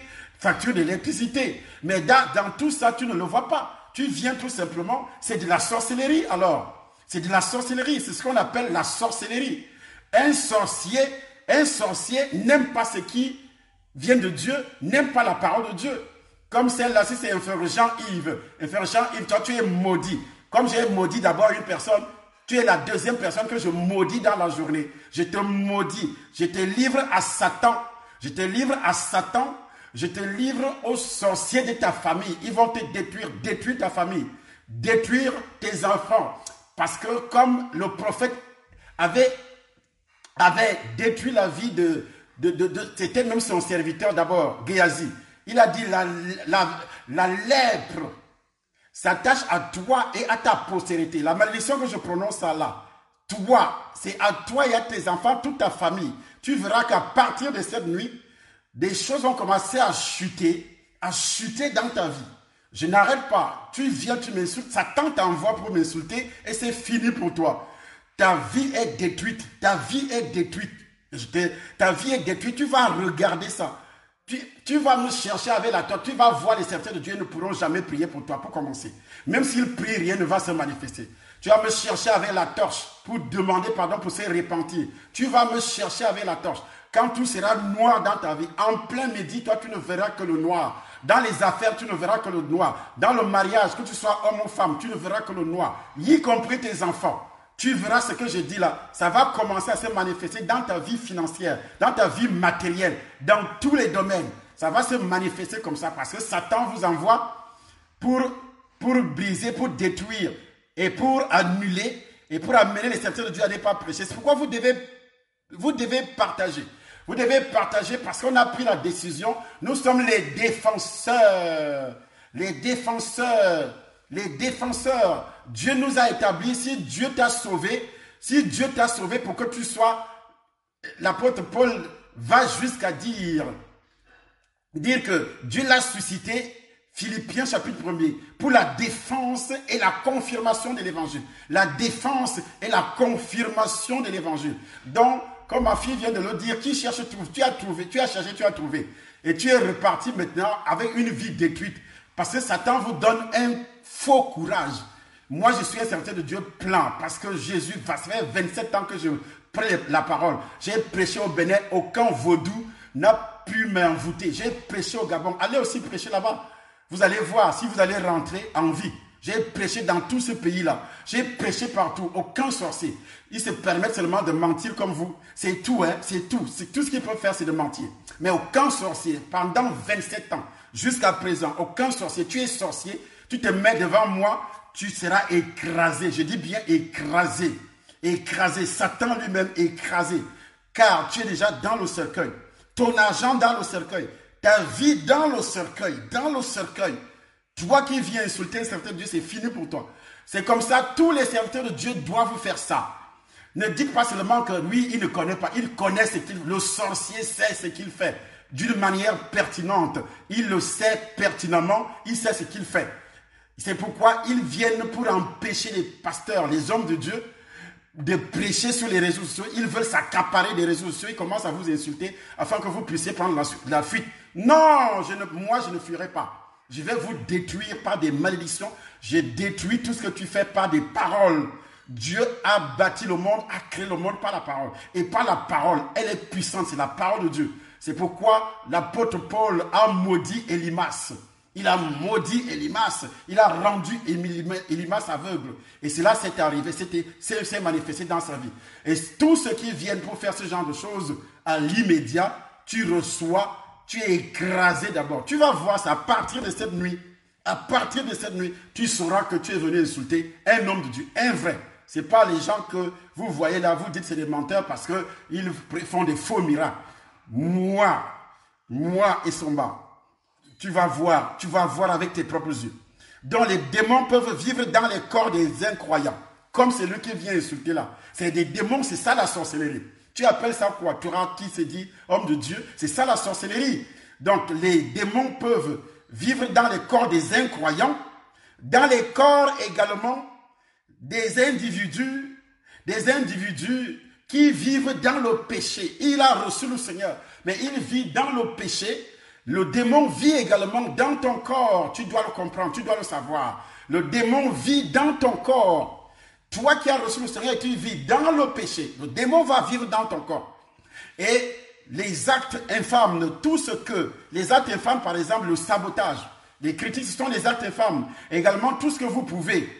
mais dans tout ça, tu ne le vois pas. Tu viens tout simplement, c'est de la sorcellerie alors. C'est de la sorcellerie, c'est ce qu'on appelle la sorcellerie. Un sorcier n'aime pas ce qui vient de Dieu, n'aime pas la parole de Dieu. Comme celle-là, si c'est un frère Jean-Yves, toi tu es maudit. Comme j'ai maudit d'abord une personne, tu es la deuxième personne que je maudis dans la journée. Je te maudis, je te livre à Satan. Je te livre aux sorciers de ta famille. Ils vont te détruire ta famille, détruire tes enfants. Parce que comme le prophète avait détruit la vie c'était même son serviteur d'abord, Géasi. Il a dit la lèpre s'attache à toi et à ta postérité. La malédiction que je prononce là, toi, c'est à toi et à tes enfants, toute ta famille. Tu verras qu'à partir de cette nuit, des choses ont commencé à chuter dans ta vie. Je n'arrête pas. Tu viens, tu m'insultes. Satan t'envoie pour m'insulter et c'est fini pour toi. Ta vie est détruite. Ta vie est détruite. Tu vas regarder ça. Tu vas me chercher avec la torche. Tu vas voir les serviteurs de Dieu ne pourront jamais prier pour toi pour commencer. Même s'ils prient, rien ne va se manifester. Tu vas me chercher avec la torche pour demander pardon pour se repentir. Tu vas me chercher avec la torche. Quand tout sera noir dans ta vie, en plein midi, toi, tu ne verras que le noir. Dans les affaires, tu ne verras que le noir. Dans le mariage, que tu sois homme ou femme, tu ne verras que le noir. Y compris tes enfants. Tu verras ce que je dis là. Ça va commencer à se manifester dans ta vie financière, dans ta vie matérielle, dans tous les domaines. Ça va se manifester comme ça parce que Satan vous envoie pour briser, pour détruire et pour annuler et pour amener les serviteurs de Dieu à ne pas prêcher. C'est pourquoi vous devez partager. Vous devez partager parce qu'on a pris la décision. Nous sommes les défenseurs. Les défenseurs. Dieu nous a établis. Si Dieu t'a sauvé pour que tu sois, l'apôtre Paul va jusqu'à dire que Dieu l'a suscité, Philippiens chapitre 1er, pour la défense et la confirmation de l'évangile. La défense et la confirmation de l'évangile. Donc, comme ma fille vient de le dire, qui cherche trouve. Tu as trouvé, tu as cherché, tu as trouvé. Et tu es reparti maintenant avec une vie détruite. Parce que Satan vous donne un faux courage. Moi, je suis un serviteur de Dieu plein. Parce que Jésus, ça fait 27 ans que je prêche la parole. J'ai prêché au Bénin, aucun vaudou n'a pu m'envoûter. J'ai prêché au Gabon. Allez aussi prêcher là-bas. Vous allez voir si vous allez rentrer en vie. J'ai prêché dans tout ce pays-là. J'ai prêché partout. Aucun sorcier. Ils se permettent seulement de mentir comme vous. C'est tout, hein. C'est tout. Tout ce qu'ils peuvent faire, c'est de mentir. Mais aucun sorcier, pendant 27 ans, jusqu'à présent, aucun sorcier. Tu es sorcier. Tu te mets devant moi, tu seras écrasé. Je dis bien écrasé. Écrasé. Satan lui-même écrasé. Car tu es déjà dans le cercueil. Ton argent dans le cercueil. Ta vie dans le cercueil. Dans le cercueil. Toi qui viens insulter un serviteur de Dieu, c'est fini pour toi. C'est comme ça, tous les serviteurs de Dieu doivent faire ça. Ne dites pas seulement que lui, il ne connaît pas. Il connaît ce qu'il fait. Le sorcier sait ce qu'il fait. D'une manière pertinente. Il le sait pertinemment. Il sait ce qu'il fait. C'est pourquoi ils viennent pour empêcher les pasteurs, les hommes de Dieu, de prêcher sur les réseaux sociaux. Ils veulent s'accaparer des réseaux sociaux. Ils commencent à vous insulter afin que vous puissiez prendre la fuite. Non, moi je ne fuirai pas. Je vais vous détruire par des malédictions. Je détruis tout ce que tu fais par des paroles. Dieu a bâti le monde, a créé le monde par la parole. Et par la parole, elle est puissante, c'est la parole de Dieu. C'est pourquoi l'apôtre Paul a maudit Élymas. Il a maudit Élymas. Il a rendu Élymas aveugle. Et cela s'est arrivé, s'est manifesté dans sa vie. Et tous ceux qui viennent pour faire ce genre de choses, à l'immédiat, tu reçois, tu es écrasé d'abord. Tu vas voir ça à partir de cette nuit. À partir de cette nuit, tu sauras que tu es venu insulter un homme de Dieu, un vrai. Ce n'est pas les gens que vous voyez là, vous dites que c'est des menteurs parce qu'ils font des faux miracles. Moi et Somba, tu vas voir avec tes propres yeux. Donc les démons peuvent vivre dans les corps des incroyants, comme celui qui vient insulter là. C'est des démons, c'est ça la sorcellerie. Tu appelles ça quoi? Tu auras qui se dit homme de Dieu, c'est ça la sorcellerie. Donc les démons peuvent vivre dans les corps des incroyants, dans les corps également des individus qui vivent dans le péché. Il a reçu le Seigneur, mais il vit dans le péché. Le démon vit également dans ton corps. Tu dois le comprendre, tu dois le savoir. Le démon vit dans ton corps. Toi qui as reçu le Seigneur, tu vis dans le péché. Le démon va vivre dans ton corps. Et les actes infâmes, tout ce que... Les actes infâmes, par exemple, le sabotage. Les critiques, ce sont les actes infâmes. Également, tout ce que vous pouvez.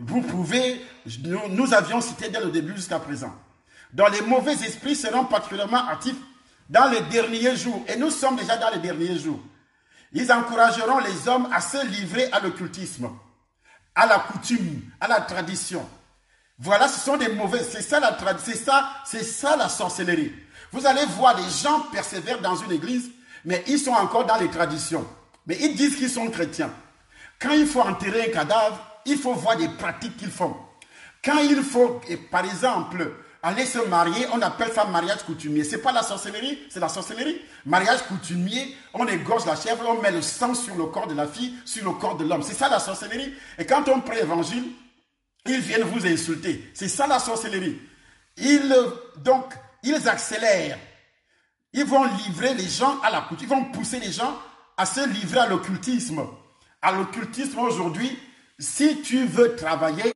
Nous avions cité dès le début jusqu'à présent. Donc les mauvais esprits seront particulièrement actifs dans les derniers jours. Et nous sommes déjà dans les derniers jours. Ils encourageront les hommes à se livrer à l'occultisme, à la coutume, à la tradition. Voilà, ce sont des mauvais... C'est ça la sorcellerie. Vous allez voir des gens persévèrent dans une église, mais ils sont encore dans les traditions. Mais ils disent qu'ils sont chrétiens. Quand il faut enterrer un cadavre, il faut voir des pratiques qu'ils font. Quand il faut, par exemple, aller se marier, on appelle ça mariage coutumier. Ce n'est pas la sorcellerie, c'est la sorcellerie. Mariage coutumier, on égorge la chèvre, on met le sang sur le corps de la fille, sur le corps de l'homme. C'est ça la sorcellerie. Et quand on prête l'évangile, ils viennent vous insulter. C'est ça la sorcellerie. Donc, ils accélèrent. Ils vont livrer les gens à la coutume. Ils vont pousser les gens à se livrer à l'occultisme. À l'occultisme aujourd'hui, si tu veux travailler,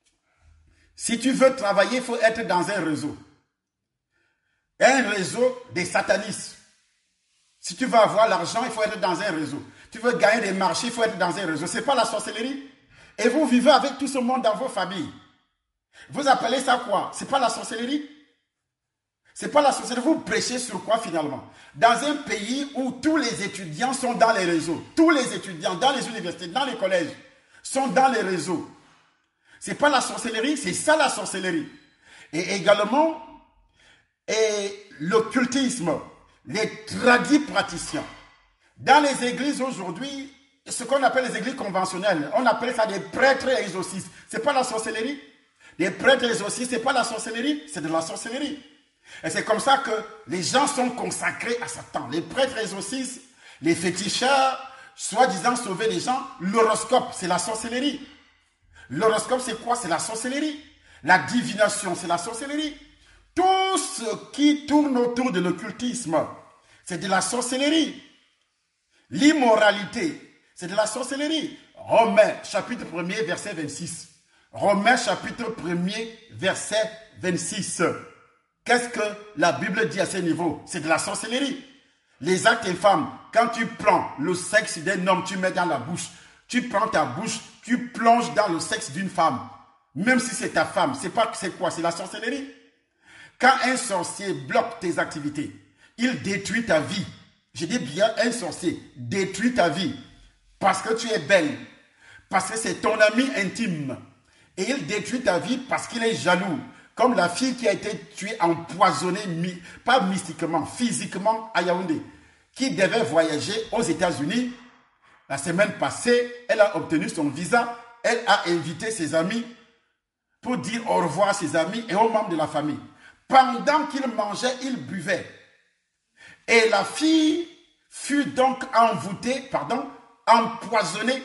il faut être dans un réseau. Un réseau des satanistes. Si tu veux avoir l'argent, il faut être dans un réseau. Tu veux gagner des marchés, il faut être dans un réseau. Ce n'est pas la sorcellerie. Et vous vivez avec tout ce monde dans vos familles. Vous appelez ça quoi? Ce n'est pas la sorcellerie. C'est pas la sorcellerie. Vous prêchez sur quoi finalement? Dans un pays où tous les étudiants sont dans les réseaux. Tous les étudiants dans les universités, dans les collèges, sont dans les réseaux. C'est pas la sorcellerie, c'est ça la sorcellerie. Et également, l'occultisme, les tradis praticiens. Dans les églises aujourd'hui, ce qu'on appelle les églises conventionnelles, on appelle ça des prêtres exorcistes. C'est pas la sorcellerie. Les prêtres exorcistes, c'est pas la sorcellerie, c'est de la sorcellerie. Et c'est comme ça que les gens sont consacrés à Satan. Les prêtres exorcistes, les féticheurs, soi-disant sauver les gens, l'horoscope, c'est la sorcellerie. L'horoscope, c'est quoi? C'est la sorcellerie. La divination, c'est la sorcellerie. Tout ce qui tourne autour de l'occultisme, c'est de la sorcellerie. L'immoralité, c'est de la sorcellerie. Romains, chapitre 1er, verset 26. Romains, chapitre 1er, verset 26. Qu'est-ce que la Bible dit à ce niveau? C'est de la sorcellerie. Les actes infâmes, quand tu prends le sexe d'un homme, tu mets dans la bouche, tu prends ta bouche, tu plonges dans le sexe d'une femme, même si c'est ta femme, c'est quoi? C'est la sorcellerie. Quand un sorcier bloque tes activités, il détruit ta vie. Je dis bien un sorcier détruit ta vie parce que tu es belle, parce que c'est ton ami intime. Et il détruit ta vie parce qu'il est jaloux. Comme la fille qui a été tuée, empoisonnée, pas mystiquement, physiquement à Yaoundé, qui devait voyager aux États-Unis. La semaine passée, elle a obtenu son visa. Elle a invité ses amis pour dire au revoir à ses amis et aux membres de la famille. Pendant qu'il mangeait, il buvait. Et la fille fut donc empoisonnée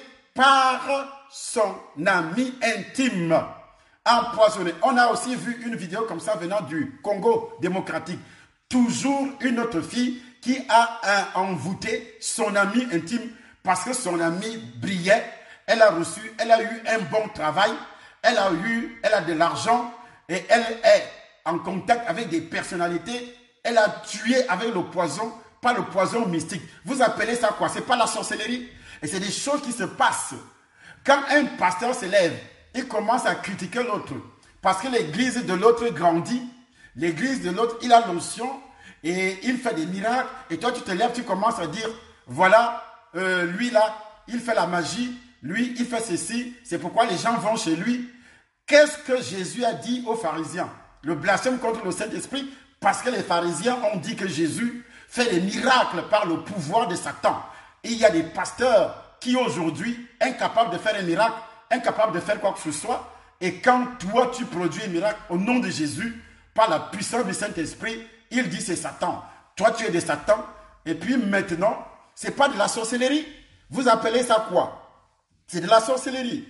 par son ami intime. Empoisonnée. On a aussi vu une vidéo comme ça venant du Congo démocratique. Toujours une autre fille qui a envoûté son ami intime parce que son ami brillait. Elle a eu un bon travail, elle a de l'argent et elle est en contact avec des personnalités. Elle a tué avec le poison, pas le poison mystique. Vous appelez ça quoi? C'est pas la sorcellerie. Et c'est des choses qui se passent. Quand un pasteur se lève, il commence à critiquer l'autre. Parce que l'église de l'autre grandit. L'église de l'autre, il a l'onction et il fait des miracles. Et toi, tu te lèves, tu commences à dire, voilà, lui là, il fait la magie. Lui, il fait ceci. C'est pourquoi les gens vont chez lui. Qu'est-ce que Jésus a dit aux pharisiens? Le blasphème contre le Saint-Esprit. Parce que les pharisiens ont dit que Jésus fait des miracles par le pouvoir de Satan. Et il y a des pasteurs qui aujourd'hui, incapables de faire un miracle, incapables de faire quoi que ce soit. Et quand toi, tu produis un miracle au nom de Jésus, par la puissance du Saint-Esprit, il dit c'est Satan. Toi, tu es de Satan. Et puis maintenant, ce n'est pas de la sorcellerie. Vous appelez ça quoi? C'est de la sorcellerie.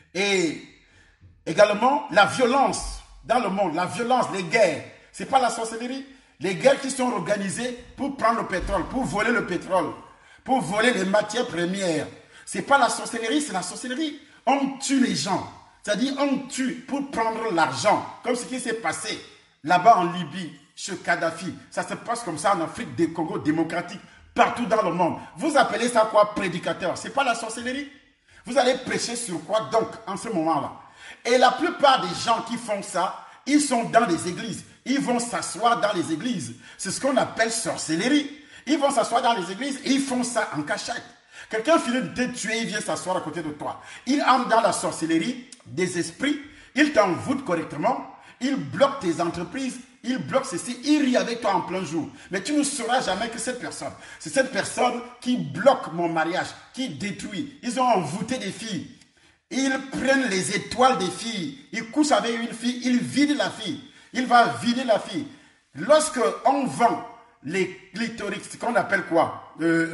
Et également, la violence dans le monde, la violence, les guerres, ce n'est pas la sorcellerie. Les guerres qui sont organisées pour prendre le pétrole, pour voler le pétrole, pour voler les matières premières. Ce n'est pas la sorcellerie, c'est la sorcellerie. On tue les gens. C'est-à-dire, on tue pour prendre l'argent, comme ce qui s'est passé là-bas en Libye, chez Kadhafi. Ça se passe comme ça en Afrique du Congo démocratique, partout dans le monde. Vous appelez ça quoi? Prédicateur. Ce n'est pas la sorcellerie. Vous allez prêcher sur quoi donc en ce moment-là? Et la plupart des gens qui font ça, ils sont dans les églises. Ils vont s'asseoir dans les églises. C'est ce qu'on appelle sorcellerie. Ils vont s'asseoir dans les églises et ils font ça en cachette. Quelqu'un finit de te tuer, il vient s'asseoir à côté de toi. Il entre dans la sorcellerie des esprits. Il t'envoûte correctement. Il bloque tes entreprises. Il bloque ceci. Il rit avec toi en plein jour. Mais tu ne sauras jamais que cette personne, c'est cette personne qui bloque mon mariage, qui détruit. Ils ont envoûté des filles. Ils prennent les étoiles des filles. Ils couchent avec une fille. Ils vident la fille. Il va vider la fille. Lorsque on vend les clitoris, ce qu'on appelle quoi?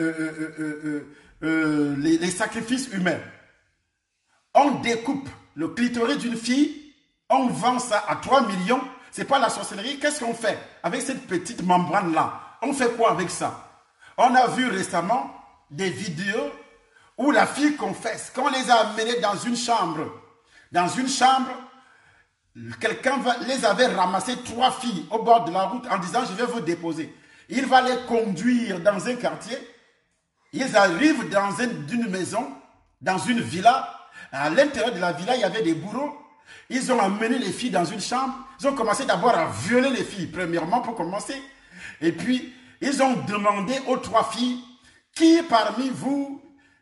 Les sacrifices humains. On découpe le clitoris d'une fille, on vend ça à 3 millions. C'est pas la sorcellerie. Qu'est-ce qu'on fait avec cette petite membrane-là? On fait quoi avec ça? On a vu récemment des vidéos où la fille confesse qu'on les a amenées dans une chambre. Dans une chambre, quelqu'un les avait ramassées 3 filles au bord de la route en disant « je vais vous déposer ». Il va les conduire dans un quartier. Ils arrivent dans une maison, dans une villa. À l'intérieur de la villa, il y avait des bourreaux. Ils ont amené les filles dans une chambre. Ils ont commencé d'abord à violer les filles, premièrement pour commencer. Et puis, ils ont demandé aux 3 filles, qui parmi vous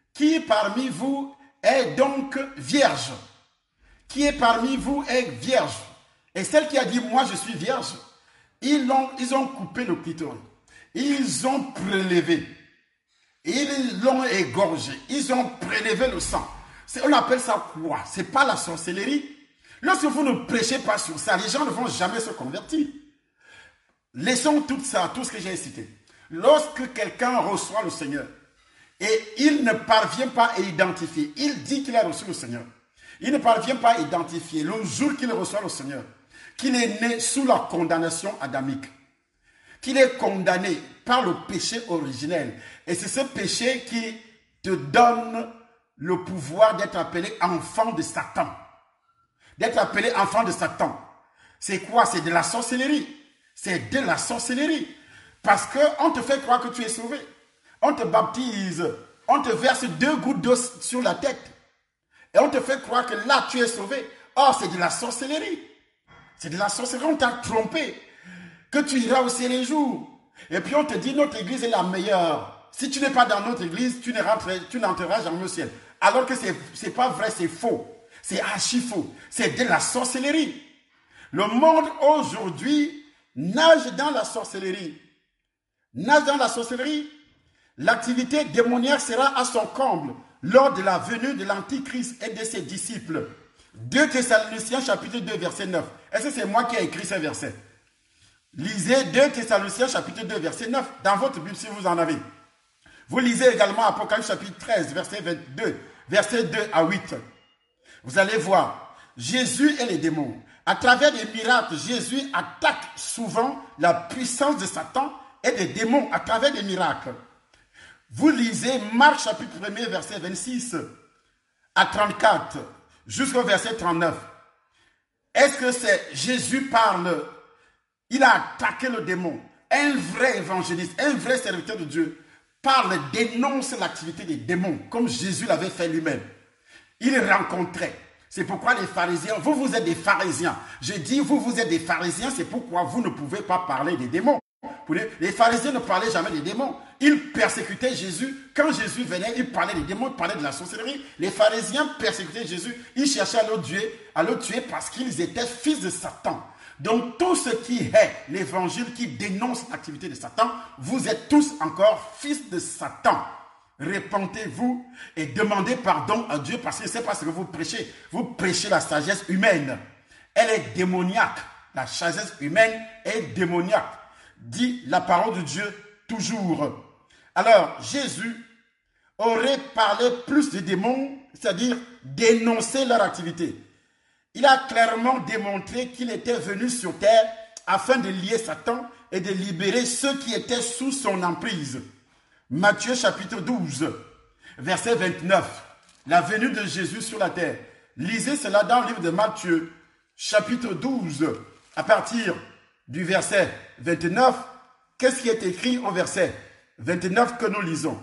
est donc vierge? Qui est parmi vous est vierge? Et celle qui a dit, moi je suis vierge, ils ont coupé le clitoris. Ils ont prélevé. Ils l'ont égorgé. Ils ont prélevé le sang. On appelle ça quoi? Ce n'est pas la sorcellerie. Lorsque vous ne prêchez pas sur ça, les gens ne vont jamais se convertir. Laissons tout ça, tout ce que j'ai cité. Lorsque quelqu'un reçoit le Seigneur et il ne parvient pas à identifier, il dit qu'il a reçu le Seigneur. Il ne parvient pas à identifier le jour qu'il reçoit le Seigneur, qu'il est né sous la condamnation adamique, qu'il est condamné par le péché originel. Et c'est ce péché qui te donne le pouvoir d'être appelé enfant de Satan. D'être appelé enfant de Satan. C'est quoi? C'est de la sorcellerie. C'est de la sorcellerie. Parce qu'on te fait croire que tu es sauvé. On te baptise. On te verse 2 gouttes d'eau sur la tête. Et on te fait croire que là, tu es sauvé. Or, c'est de la sorcellerie. C'est de la sorcellerie. On t'a trompé. Que tu iras au ciel un jour. Et puis on te dit, notre église est la meilleure. Si tu n'es pas dans notre église, tu n'entreras jamais au ciel. alors que c'est pas vrai, c'est faux. C'est archi faux. C'est de la sorcellerie. Le monde aujourd'hui nage dans la sorcellerie. Nage dans la sorcellerie. L'activité démoniaque sera à son comble lors de la venue de l'Antichrist et de ses disciples. 2 Thessaloniciens chapitre 2 verset 9. Est-ce que c'est moi qui ai écrit ce verset? Lisez 2 Thessaloniciens chapitre 2 verset 9 dans votre Bible si vous en avez. Vous lisez également Apocalypse chapitre 13 verset 22, verset 2 à 8. Vous allez voir, Jésus et les démons. À travers des miracles, Jésus attaque souvent la puissance de Satan et des démons à travers des miracles. Vous lisez Marc chapitre 1 verset 26 à 34 jusqu'au verset 39. Est-ce que c'est Jésus parle? Il a attaqué le démon. Un vrai évangéliste, un vrai serviteur de Dieu parle, dénonce l'activité des démons comme Jésus l'avait fait lui-même. Il rencontrait. C'est pourquoi les pharisiens, vous êtes des pharisiens. Je dis, vous êtes des pharisiens, c'est pourquoi vous ne pouvez pas parler des démons. Les pharisiens ne parlaient jamais des démons. Ils persécutaient Jésus. Quand Jésus venait, il parlait des démons, il parlait de la sorcellerie. Les pharisiens persécutaient Jésus. Ils cherchaient à le tuer parce qu'ils étaient fils de Satan. Donc tout ce qui est l'évangile, qui dénonce l'activité de Satan, vous êtes tous encore fils de Satan. Repentez-vous et demandez pardon à Dieu parce que c'est pas ce que vous prêchez. Vous prêchez la sagesse humaine. Elle est démoniaque. La sagesse humaine est démoniaque. Dit la parole de Dieu toujours. Alors, Jésus aurait parlé plus des démons, c'est-à-dire dénoncer leur activité. Il a clairement démontré qu'il était venu sur terre afin de lier Satan et de libérer ceux qui étaient sous son emprise. Matthieu chapitre 12, verset 29. La venue de Jésus sur la terre. Lisez cela dans le livre de Matthieu, chapitre 12, à partir du verset 29. Qu'est-ce qui est écrit au verset 29 que nous lisons?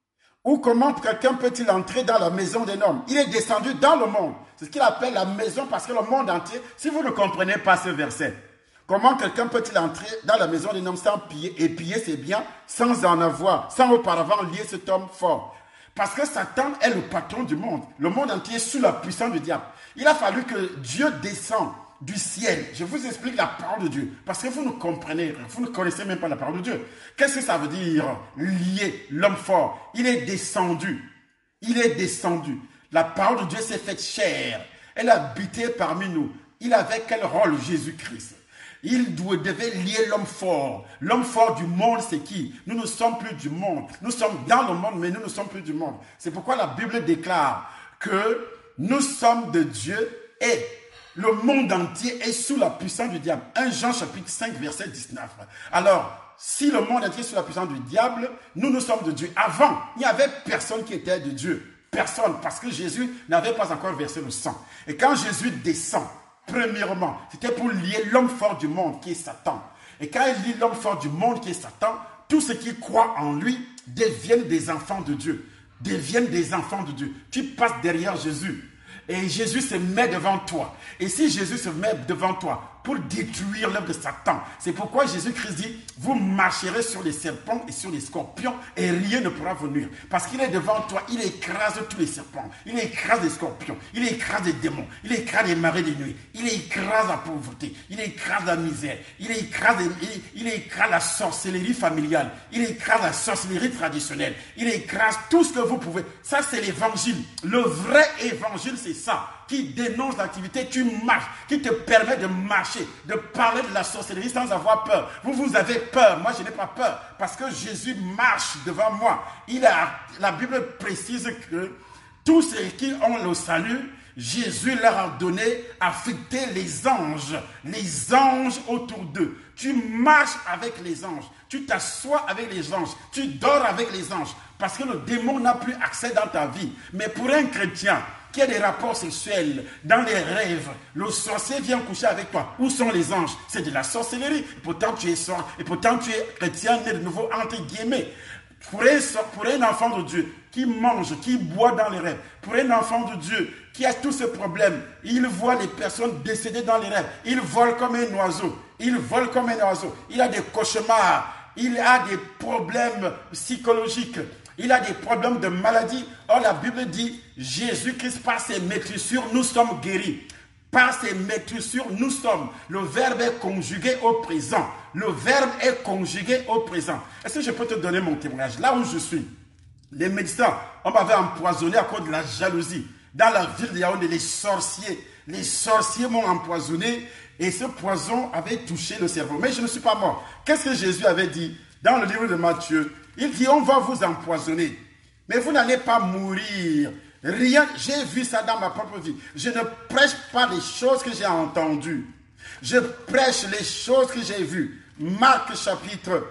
Ou comment quelqu'un peut-il entrer dans la maison d'un homme? Il est descendu dans le monde. C'est ce qu'il appelle la maison parce que le monde entier, si vous ne comprenez pas ce verset, comment quelqu'un peut-il entrer dans la maison d'un homme sans piller et piller ses biens, sans en avoir, sans auparavant lier cet homme fort? Parce que Satan est le patron du monde. Le monde entier est sous la puissance du diable. Il a fallu que Dieu descende du ciel. Je vous explique la parole de Dieu. Parce que vous ne comprenez, vous ne connaissez même pas la parole de Dieu. Qu'est-ce que ça veut dire, lier l'homme fort? Il est descendu. Il est descendu. La parole de Dieu s'est faite chair. Elle a habité parmi nous. Il avait quel rôle, Jésus-Christ? Il devait lier l'homme fort. L'homme fort du monde, c'est qui? Nous ne sommes plus du monde. Nous sommes dans le monde, mais nous ne sommes plus du monde. C'est pourquoi la Bible déclare que nous sommes de Dieu et le monde entier est sous la puissance du diable. 1 Jean chapitre 5, verset 19. Alors, si le monde entier est sous la puissance du diable, nous sommes de Dieu. Avant, il n'y avait personne qui était de Dieu. Personne, parce que Jésus n'avait pas encore versé le sang. Et quand Jésus descend, premièrement, c'était pour lier l'homme fort du monde qui est Satan. Et quand il lie l'homme fort du monde qui est Satan, tous ceux qui croient en lui deviennent des enfants de Dieu. Deviennent des enfants de Dieu. Tu passes derrière Jésus. Et Jésus se met devant toi. Et si Jésus se met devant toi pour détruire l'œuvre de Satan, c'est pourquoi Jésus-Christ dit, vous marcherez sur les serpents et sur les scorpions et rien ne pourra vous nuire. Parce qu'il est devant toi, il écrase tous les serpents, il écrase les scorpions, il écrase les démons, il écrase les marées des nuits, il écrase la pauvreté, il écrase la misère, il écrase la sorcellerie familiale, il écrase la sorcellerie traditionnelle, il écrase tout ce que vous pouvez. Ça, c'est l'évangile. Le vrai évangile, c'est ça, qui dénonce l'activité, tu marches, qui te permet de marcher, de parler de la sorcellerie sans avoir peur. Vous avez peur, moi je n'ai pas peur, parce que Jésus marche devant moi. La Bible précise que tous ceux qui ont le salut, Jésus leur a donné, affecté les anges autour d'eux. Tu marches avec les anges, tu t'assois avec les anges, tu dors avec les anges, parce que le démon n'a plus accès dans ta vie. Mais pour un chrétien qui a des rapports sexuels dans les rêves, le sorcier vient coucher avec toi. Où sont les anges? C'est de la sorcellerie. Et pourtant tu es chrétien né de nouveau, entre guillemets. Pour un enfant de Dieu qui mange, qui boit dans les rêves, pour un enfant de Dieu qui a tous ces problèmes, il voit les personnes décédées dans les rêves, il vole comme un oiseau, il a des cauchemars, il a des problèmes psychologiques, Il a des problèmes de maladie. Or, la Bible dit, Jésus-Christ, par ses maîtrissures, nous sommes guéris. Par ses maîtrissures, nous sommes. Le verbe est conjugué au présent. Le verbe est conjugué au présent. Est-ce que je peux te donner mon témoignage? Là où je suis, les médecins, on m'avait empoisonné à cause de la jalousie. Dans la ville de Yaoundé, les sorciers m'ont empoisonné et ce poison avait touché le cerveau. Mais je ne suis pas mort. Qu'est-ce que Jésus avait dit dans le livre de Matthieu? Il dit, on va vous empoisonner, mais vous n'allez pas mourir. Rien, j'ai vu ça dans ma propre vie. Je ne prêche pas les choses que j'ai entendues. Je prêche les choses que j'ai vues. Marc chapitre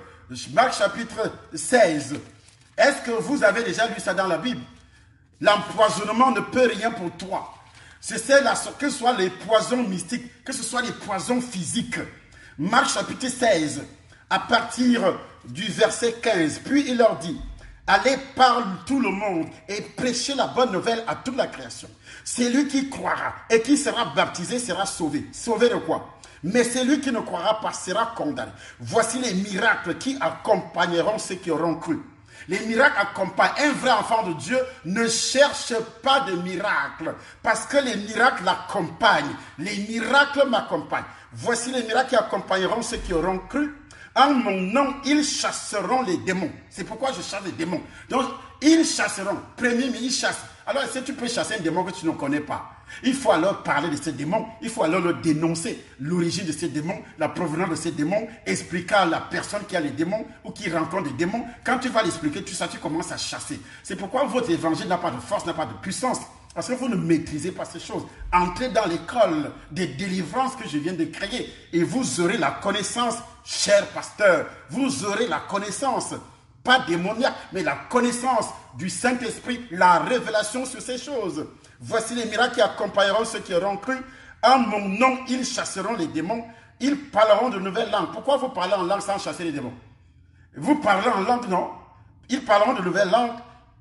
16. Est-ce que vous avez déjà lu ça dans la Bible? L'empoisonnement ne peut rien pour toi. Que ce soit les poisons mystiques, que ce soit les poisons physiques. Marc chapitre 16, à partir du verset 15. Puis il leur dit, allez par tout le monde et prêchez la bonne nouvelle à toute la création. Celui qui croira et qui sera baptisé sera sauvé. Sauvé de quoi? Mais celui qui ne croira pas sera condamné. Voici les miracles qui accompagneront ceux qui auront cru. Les miracles accompagnent. Un vrai enfant de Dieu ne cherche pas de miracles parce que les miracles l'accompagnent. Les miracles m'accompagnent. Voici les miracles qui accompagneront ceux qui auront cru. En mon nom, ils chasseront les démons. C'est pourquoi je chasse les démons. Donc, ils chasseront. Premier, mais ils chassent. Alors, si tu peux chasser un démon que tu ne connais pas, il faut alors parler de ces démons. Il faut alors le dénoncer. L'origine de ces démons, la provenance de ces démons, expliquer à la personne qui a les démons ou qui rencontre des démons. Quand tu vas l'expliquer, tu commences à chasser. C'est pourquoi votre évangile n'a pas de force, n'a pas de puissance. Parce que vous ne maîtrisez pas ces choses. Entrez dans l'école des délivrances que je viens de créer et vous aurez la connaissance, cher pasteur. Vous aurez la connaissance, pas démoniaque, mais la connaissance du Saint-Esprit, la révélation sur ces choses. Voici les miracles qui accompagneront ceux qui auront cru. En mon nom, ils chasseront les démons. Ils parleront de nouvelles langues. Pourquoi vous parlez en langue sans chasser les démons? Vous parlez en langue, non? Ils parleront de nouvelles langues.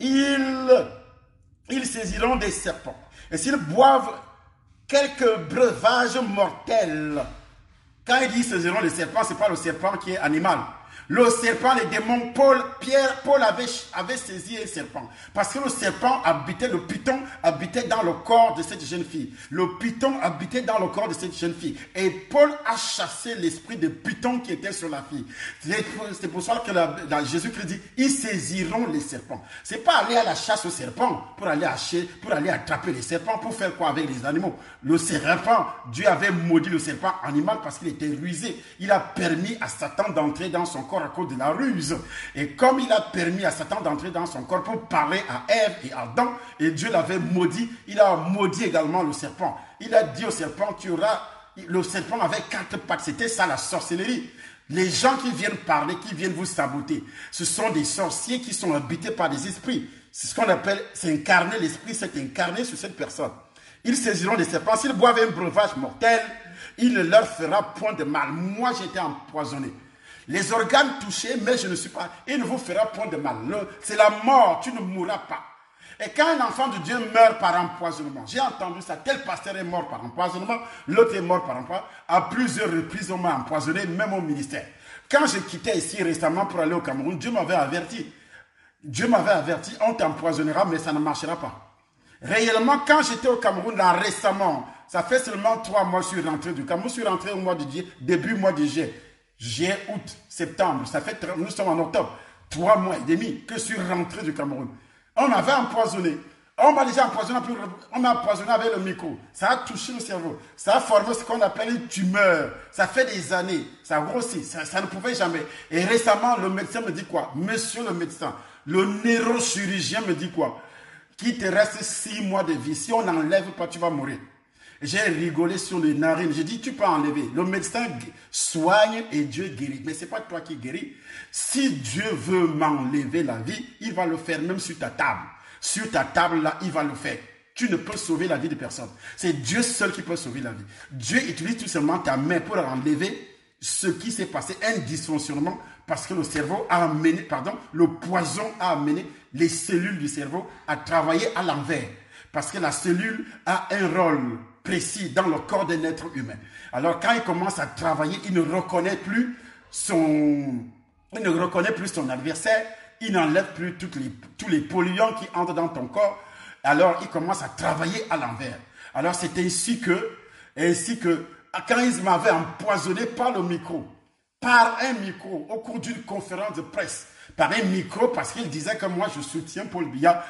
Ils saisiront des serpents. Et s'ils boivent quelques breuvages mortels, quand il dit saisiront les serpents, ce n'est pas le serpent qui est animal. Le serpent, les démons, Paul avait saisi un serpent. Parce que le serpent habitait, le python habitait dans le corps de cette jeune fille. Le python habitait dans le corps de cette jeune fille. Et Paul a chassé l'esprit de python qui était sur la fille. C'est pour ça que Jésus-Christ dit, ils saisiront les serpents. Ce n'est pas aller à la chasse aux serpents pour aller attraper les serpents, pour faire quoi avec les animaux. Le serpent, Dieu avait maudit le serpent animal parce qu'il était rusé. Il a permis à Satan d'entrer dans son corps à cause de la ruse. Et comme il a permis à Satan d'entrer dans son corps pour parler à Ève et à Adam, et Dieu l'avait maudit, il a maudit également le serpent. Il a dit au serpent, le serpent avait 4 pattes, c'était ça la sorcellerie. Les gens qui viennent parler, qui viennent vous saboter, ce sont des sorciers qui sont habités par des esprits. C'est ce qu'on appelle, c'est incarner, l'esprit s'est incarné sur cette personne. Ils saisiront des serpents, s'ils boivent un breuvage mortel, il ne leur fera point de mal. Moi, j'ai été empoisonné. Les organes touchés, mais je ne suis pas. Il ne vous fera point de mal. C'est la mort, tu ne mourras pas. Et quand un enfant de Dieu meurt par empoisonnement, j'ai entendu ça, tel pasteur est mort par empoisonnement, l'autre est mort par empoisonnement, à plusieurs reprises on m'a empoisonné, même au ministère. Quand je quittais ici récemment pour aller au Cameroun, Dieu m'avait averti. On t'empoisonnera, mais ça ne marchera pas. Réellement, quand j'étais au Cameroun, là récemment, ça fait seulement 3 mois que je suis rentré du Cameroun, je suis rentré au mois de juillet, début mois de juillet. Août, septembre, nous sommes en octobre, 3 mois et demi que je suis rentré du Cameroun. On m'avait empoisonné. On m'a déjà empoisonné, on m'a empoisonné avec le micro. Ça a touché le cerveau. Ça a formé ce qu'on appelle une tumeur. Ça fait des années. Ça grossit. Ça ne pouvait jamais. Et récemment, le médecin me dit quoi? Monsieur le médecin, le neurochirurgien me dit quoi? Qu'il te reste 6 mois de vie. Si on n'enlève pas, tu vas mourir. J'ai rigolé sur les narines. J'ai dit, tu peux enlever. Le médecin soigne et Dieu guérit. Mais ce n'est pas toi qui guéris. Si Dieu veut m'enlever la vie, il va le faire même sur ta table. Sur ta table, là, il va le faire. Tu ne peux sauver la vie de personne. C'est Dieu seul qui peut sauver la vie. Dieu utilise tout simplement ta main pour enlever ce qui s'est passé, un dysfonctionnement, parce que le cerveau a amené, le poison a amené les cellules du cerveau à travailler à l'envers. Parce que la cellule a un rôle précis dans le corps d'un être humain. Alors quand il commence à travailler, il ne reconnaît plus son adversaire, il n'enlève plus tous les polluants qui entrent dans ton corps. Alors, il commence à travailler à l'envers. Alors, c'est ainsi que, quand il m'avait empoisonné par le micro, au cours d'une conférence de presse, par un micro, parce qu'il disait que moi, je soutiens Paul Biya,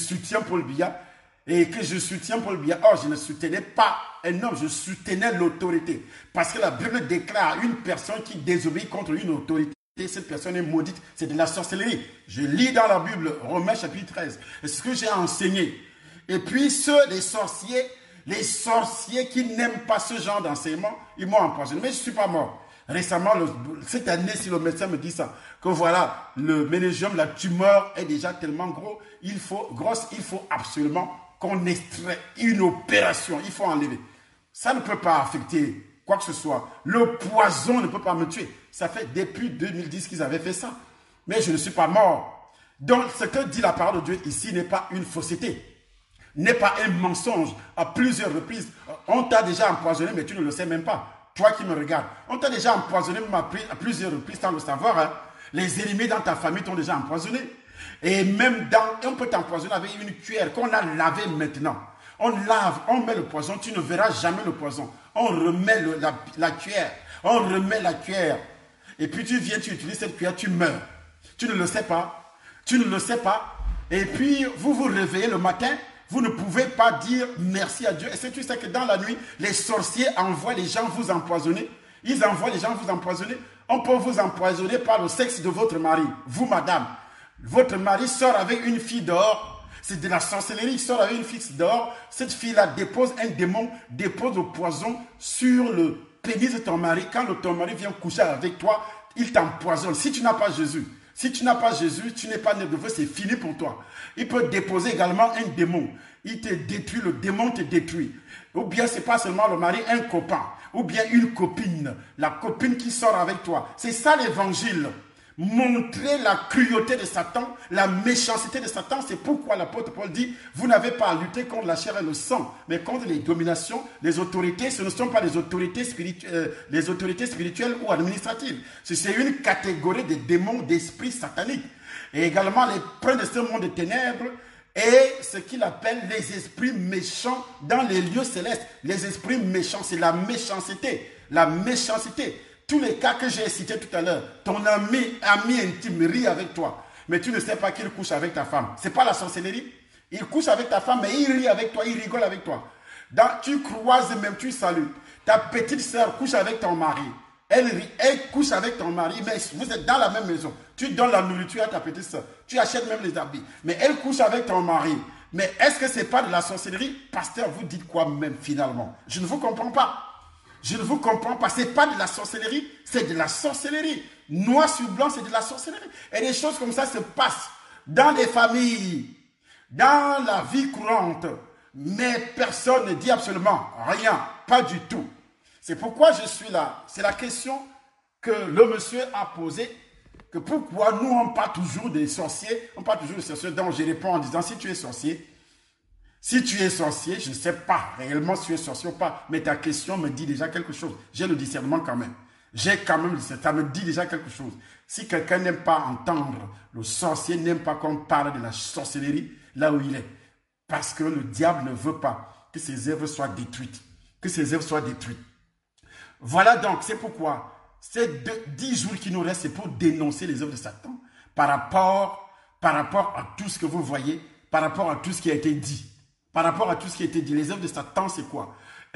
et que je soutiens Paul Biya. Or, je ne soutenais pas un homme, je soutenais l'autorité. Parce que la Bible déclare une personne qui désobéit contre une autorité, cette personne est maudite, c'est de la sorcellerie. Je lis dans la Bible, Romains chapitre 13, c'est ce que j'ai enseigné. Et puis, les sorciers qui n'aiment pas ce genre d'enseignement, ils m'ont empoisonné, mais je ne suis pas mort. Récemment, cette année, si le médecin me dit ça, que voilà, le méningiome, la tumeur est déjà tellement il faut absolument qu'on extrait une opération, il faut enlever. Ça ne peut pas affecter quoi que ce soit. Le poison ne peut pas me tuer. Ça fait depuis 2010 qu'ils avaient fait ça. Mais je ne suis pas mort. Donc, ce que dit la parole de Dieu ici n'est pas une fausseté, n'est pas un mensonge. À plusieurs reprises, on t'a déjà empoisonné, mais tu ne le sais même pas. Toi qui me regardes, on t'a déjà empoisonné à plusieurs reprises sans le savoir. Hein. Les ennemis dans ta famille t'ont déjà empoisonné. Et même on peut t'empoisonner avec une cuillère qu'on a lavée maintenant. On lave, on met le poison, tu ne verras jamais le poison. On remet la cuillère, Et puis tu viens, tu utilises cette cuillère, tu meurs. Tu ne le sais pas. Et puis vous vous réveillez le matin, vous ne pouvez pas dire merci à Dieu. Est-ce que tu sais que dans la nuit, les sorciers envoient les gens vous empoisonner? Ils envoient les gens vous empoisonner. On peut vous empoisonner par le sexe de votre mari. Vous, madame, votre mari sort avec une fille dehors. C'est de la sorcellerie. Il sort avec une fille dehors. Cette fille-là dépose un démon, dépose le poison sur le pénis de ton mari. Quand ton mari vient coucher avec toi, il t'empoisonne. Si tu n'as pas Jésus, tu n'es pas né de nouveau, c'est fini pour toi. Il peut déposer également un démon. Il te détruit, le démon te détruit. Ou bien ce n'est pas seulement le mari, un copain. Ou bien une copine. La copine qui sort avec toi. C'est ça l'évangile. Montrer la cruauté de Satan, la méchanceté de Satan. C'est pourquoi l'apôtre Paul dit, vous n'avez pas à lutter contre la chair et le sang, mais contre les dominations, les autorités. Ce ne sont pas les autorités spirituelles ou administratives. C'est une catégorie de démons, d'esprits sataniques. Et également les princes de ce monde de ténèbres et ce qu'il appelle les esprits méchants dans les lieux célestes. Les esprits méchants, c'est la méchanceté. La méchanceté. Tous les cas que j'ai cités tout à l'heure, ton ami intime rit avec toi, mais tu ne sais pas qu'il couche avec ta femme. Ce n'est pas la sorcellerie. Il couche avec ta femme, mais il rit avec toi, il rigole avec toi. Tu croises même, tu salues. Ta petite sœur couche avec ton mari. Elle rit, elle couche avec ton mari, mais vous êtes dans la même maison. Tu donnes la nourriture à ta petite sœur. Tu achètes même les habits. Mais elle couche avec ton mari. Mais est-ce que ce n'est pas de la sorcellerie? Pasteur, vous dites quoi même finalement? Je ne vous comprends pas. Ce n'est pas de la sorcellerie, c'est de la sorcellerie. Noir sur blanc, c'est de la sorcellerie. Et des choses comme ça se passent dans les familles, dans la vie courante. Mais personne ne dit absolument rien, pas du tout. C'est pourquoi je suis là. C'est la question que le monsieur a posée, que pourquoi nous on parle toujours des sorciers, donc je réponds en disant, si tu es sorcier, je ne sais pas réellement si tu es sorcier ou pas, mais ta question me dit déjà quelque chose. J'ai le discernement quand même. Ça me dit déjà quelque chose. Si quelqu'un n'aime pas entendre, le sorcier n'aime pas qu'on parle de la sorcellerie là où il est. Parce que le diable ne veut pas que ses œuvres soient détruites. Voilà donc, c'est pourquoi ces 10 jours qui nous restent, c'est pour dénoncer les œuvres de Satan par rapport à tout ce que vous voyez, par rapport à tout ce qui a été dit. Les œuvres de Satan, c'est quoi?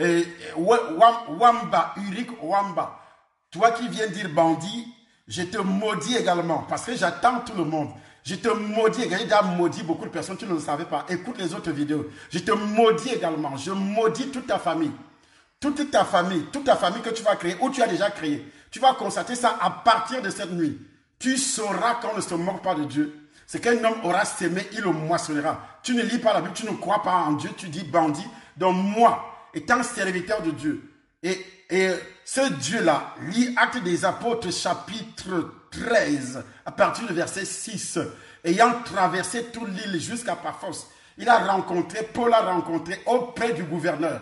Uric Wamba, toi qui viens dire bandit, je te maudis également, parce que j'attends tout le monde. Je te maudis également, j'ai déjà maudit beaucoup de personnes, tu ne le savais pas. Écoute les autres vidéos. Je te maudis également, je maudis toute ta famille. Toute ta famille que tu vas créer, ou tu as déjà créé. Tu vas constater ça à partir de cette nuit. Tu sauras qu'on ne se moque pas de Dieu. C'est qu'un homme aura sémé, il le moissonnera. Tu ne lis pas la Bible, tu ne crois pas en Dieu, tu dis bandit. Donc moi, étant serviteur de Dieu, et ce Dieu-là, lit Actes des Apôtres chapitre 13, à partir du verset 6, ayant traversé toute l'île jusqu'à Paphos, Paul a rencontré auprès du gouverneur,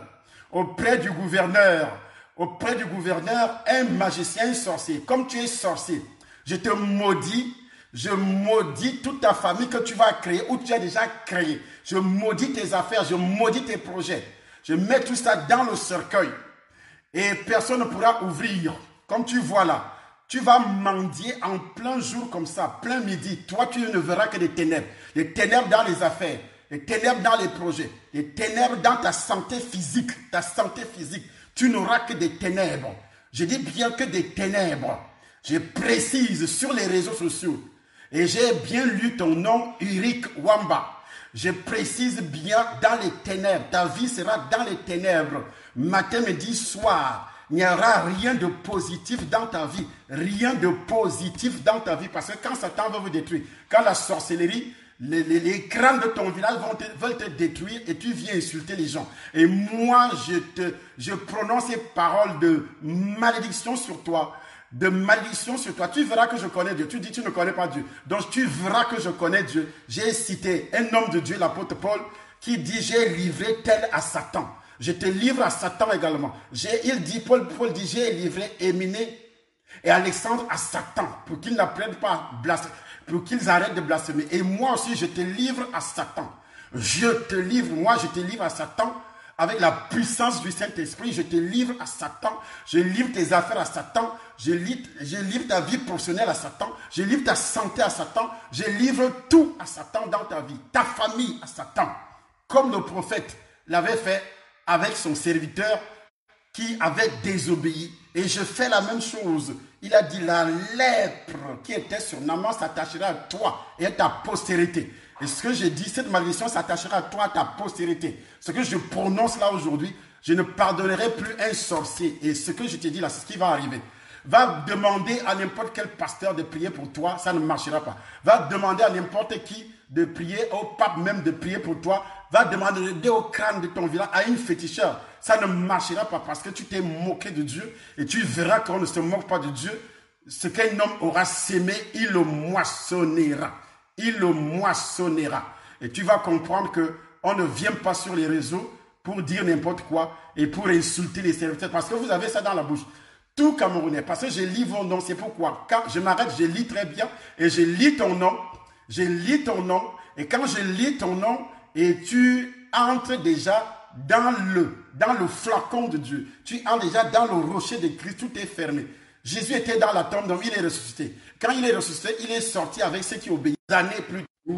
un magicien, un sorcier. Comme tu es sorcier, je te maudis Je maudis toute ta famille que tu vas créer ou tu as déjà créé. Je maudis tes affaires, je maudis tes projets. Je mets tout ça dans le cercueil. Et personne ne pourra ouvrir. Comme tu vois là, tu vas mendier en plein jour comme ça, plein midi. Toi, tu ne verras que des ténèbres. Des ténèbres dans les affaires, des ténèbres dans les projets, des ténèbres dans ta santé physique. Ta santé physique. Tu n'auras que des ténèbres. Je dis bien que des ténèbres. Je précise sur les réseaux sociaux. Et j'ai bien lu ton nom, Uric Wamba. Je précise bien dans les ténèbres. Ta vie sera dans les ténèbres. Matin, midi, soir. Il n'y aura rien de positif dans ta vie. Rien de positif dans ta vie. Parce que quand Satan va vous détruire, quand la sorcellerie, les crânes de ton village veulent te détruire et tu viens insulter les gens. Et moi, je prononce ces paroles de malédiction sur toi. De malédiction sur toi. Tu verras que je connais Dieu. Tu dis que tu ne connais pas Dieu. Donc tu verras que je connais Dieu. J'ai cité un homme de Dieu, l'apôtre Paul, qui dit, j'ai livré tel à Satan. Je te livre à Satan également. Paul dit, j'ai livré Éminé et Alexandre à Satan pour qu'ils n'apprennent pas à blasphémer, pour qu'ils arrêtent de blasphémer. Et moi aussi, je te livre à Satan. Je te livre à Satan. Avec la puissance du Saint-Esprit, je te livre à Satan. Je livre tes affaires à Satan. Je livre ta vie professionnelle à Satan. Je livre ta santé à Satan. Je livre tout à Satan dans ta vie. Ta famille à Satan. Comme le prophète l'avait fait avec son serviteur qui avait désobéi. Et je fais la même chose. Il a dit, la lèpre qui était sur Naaman s'attachera à toi et à ta postérité. Et ce que j'ai dit, cette malédiction s'attachera à toi, à ta postérité. Ce que je prononce là aujourd'hui, je ne pardonnerai plus un sorcier. Et ce que je te dis là, c'est ce qui va arriver. Va demander à n'importe quel pasteur de prier pour toi, ça ne marchera pas. Va demander à n'importe qui de prier, au pape même de prier pour toi. Va demander au crâne de ton village, à une féticheur. Ça ne marchera pas parce que tu t'es moqué de Dieu. Et tu verras qu'on ne se moque pas de Dieu. Ce qu'un homme aura sémé, il le moissonnera. Il le moissonnera. Et tu vas comprendre qu'on ne vient pas sur les réseaux pour dire n'importe quoi et pour insulter les serviteurs. Parce que vous avez ça dans la bouche. Tout Camerounais. Parce que je lis vos noms. C'est pourquoi quand je m'arrête, je lis très bien. Et je lis ton nom. Je lis ton nom. Et quand je lis ton nom, et tu entres déjà dans le flacon de Dieu. Tu entres déjà dans le rocher de Christ. Tout est fermé. Jésus était dans la tombe, donc il est ressuscité. Quand il est ressuscité, il est sorti avec ceux qui obéissent. Années plus tard.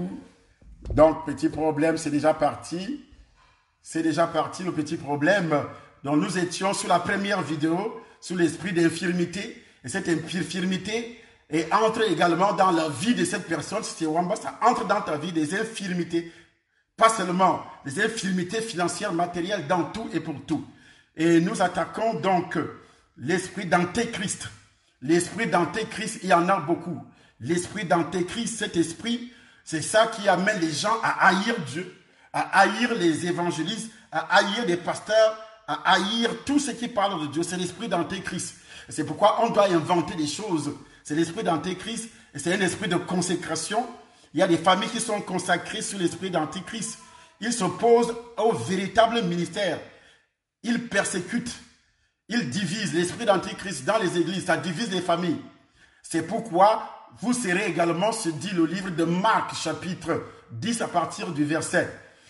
Donc, petit problème, c'est déjà parti. C'est déjà parti, le petit problème. Donc, nous étions sur la première vidéo, sur l'esprit d'infirmité. Et cette infirmité entre également dans la vie de cette personne. C'est Wamba, ça entre dans ta vie des infirmités. Pas seulement des infirmités financières, matérielles, dans tout et pour tout. Et nous attaquons donc l'esprit d'antéchrist. L'esprit d'antéchrist, il y en a beaucoup. L'esprit d'antéchrist, cet esprit, c'est ça qui amène les gens à haïr Dieu, à haïr les évangélistes, à haïr les pasteurs, à haïr tout ce qui parle de Dieu. C'est l'esprit d'antéchrist. C'est pourquoi on doit inventer des choses. C'est l'esprit d'antéchrist et c'est un esprit de consécration. Il y a des familles qui sont consacrées sur l'esprit d'antéchrist. Ils s'opposent au véritable ministère. Ils persécutent. Ils divisent. L'esprit d'antéchrist dans les églises, ça divise les familles. C'est pourquoi vous serez également, se dit le livre de Marc, chapitre 10, à partir du verset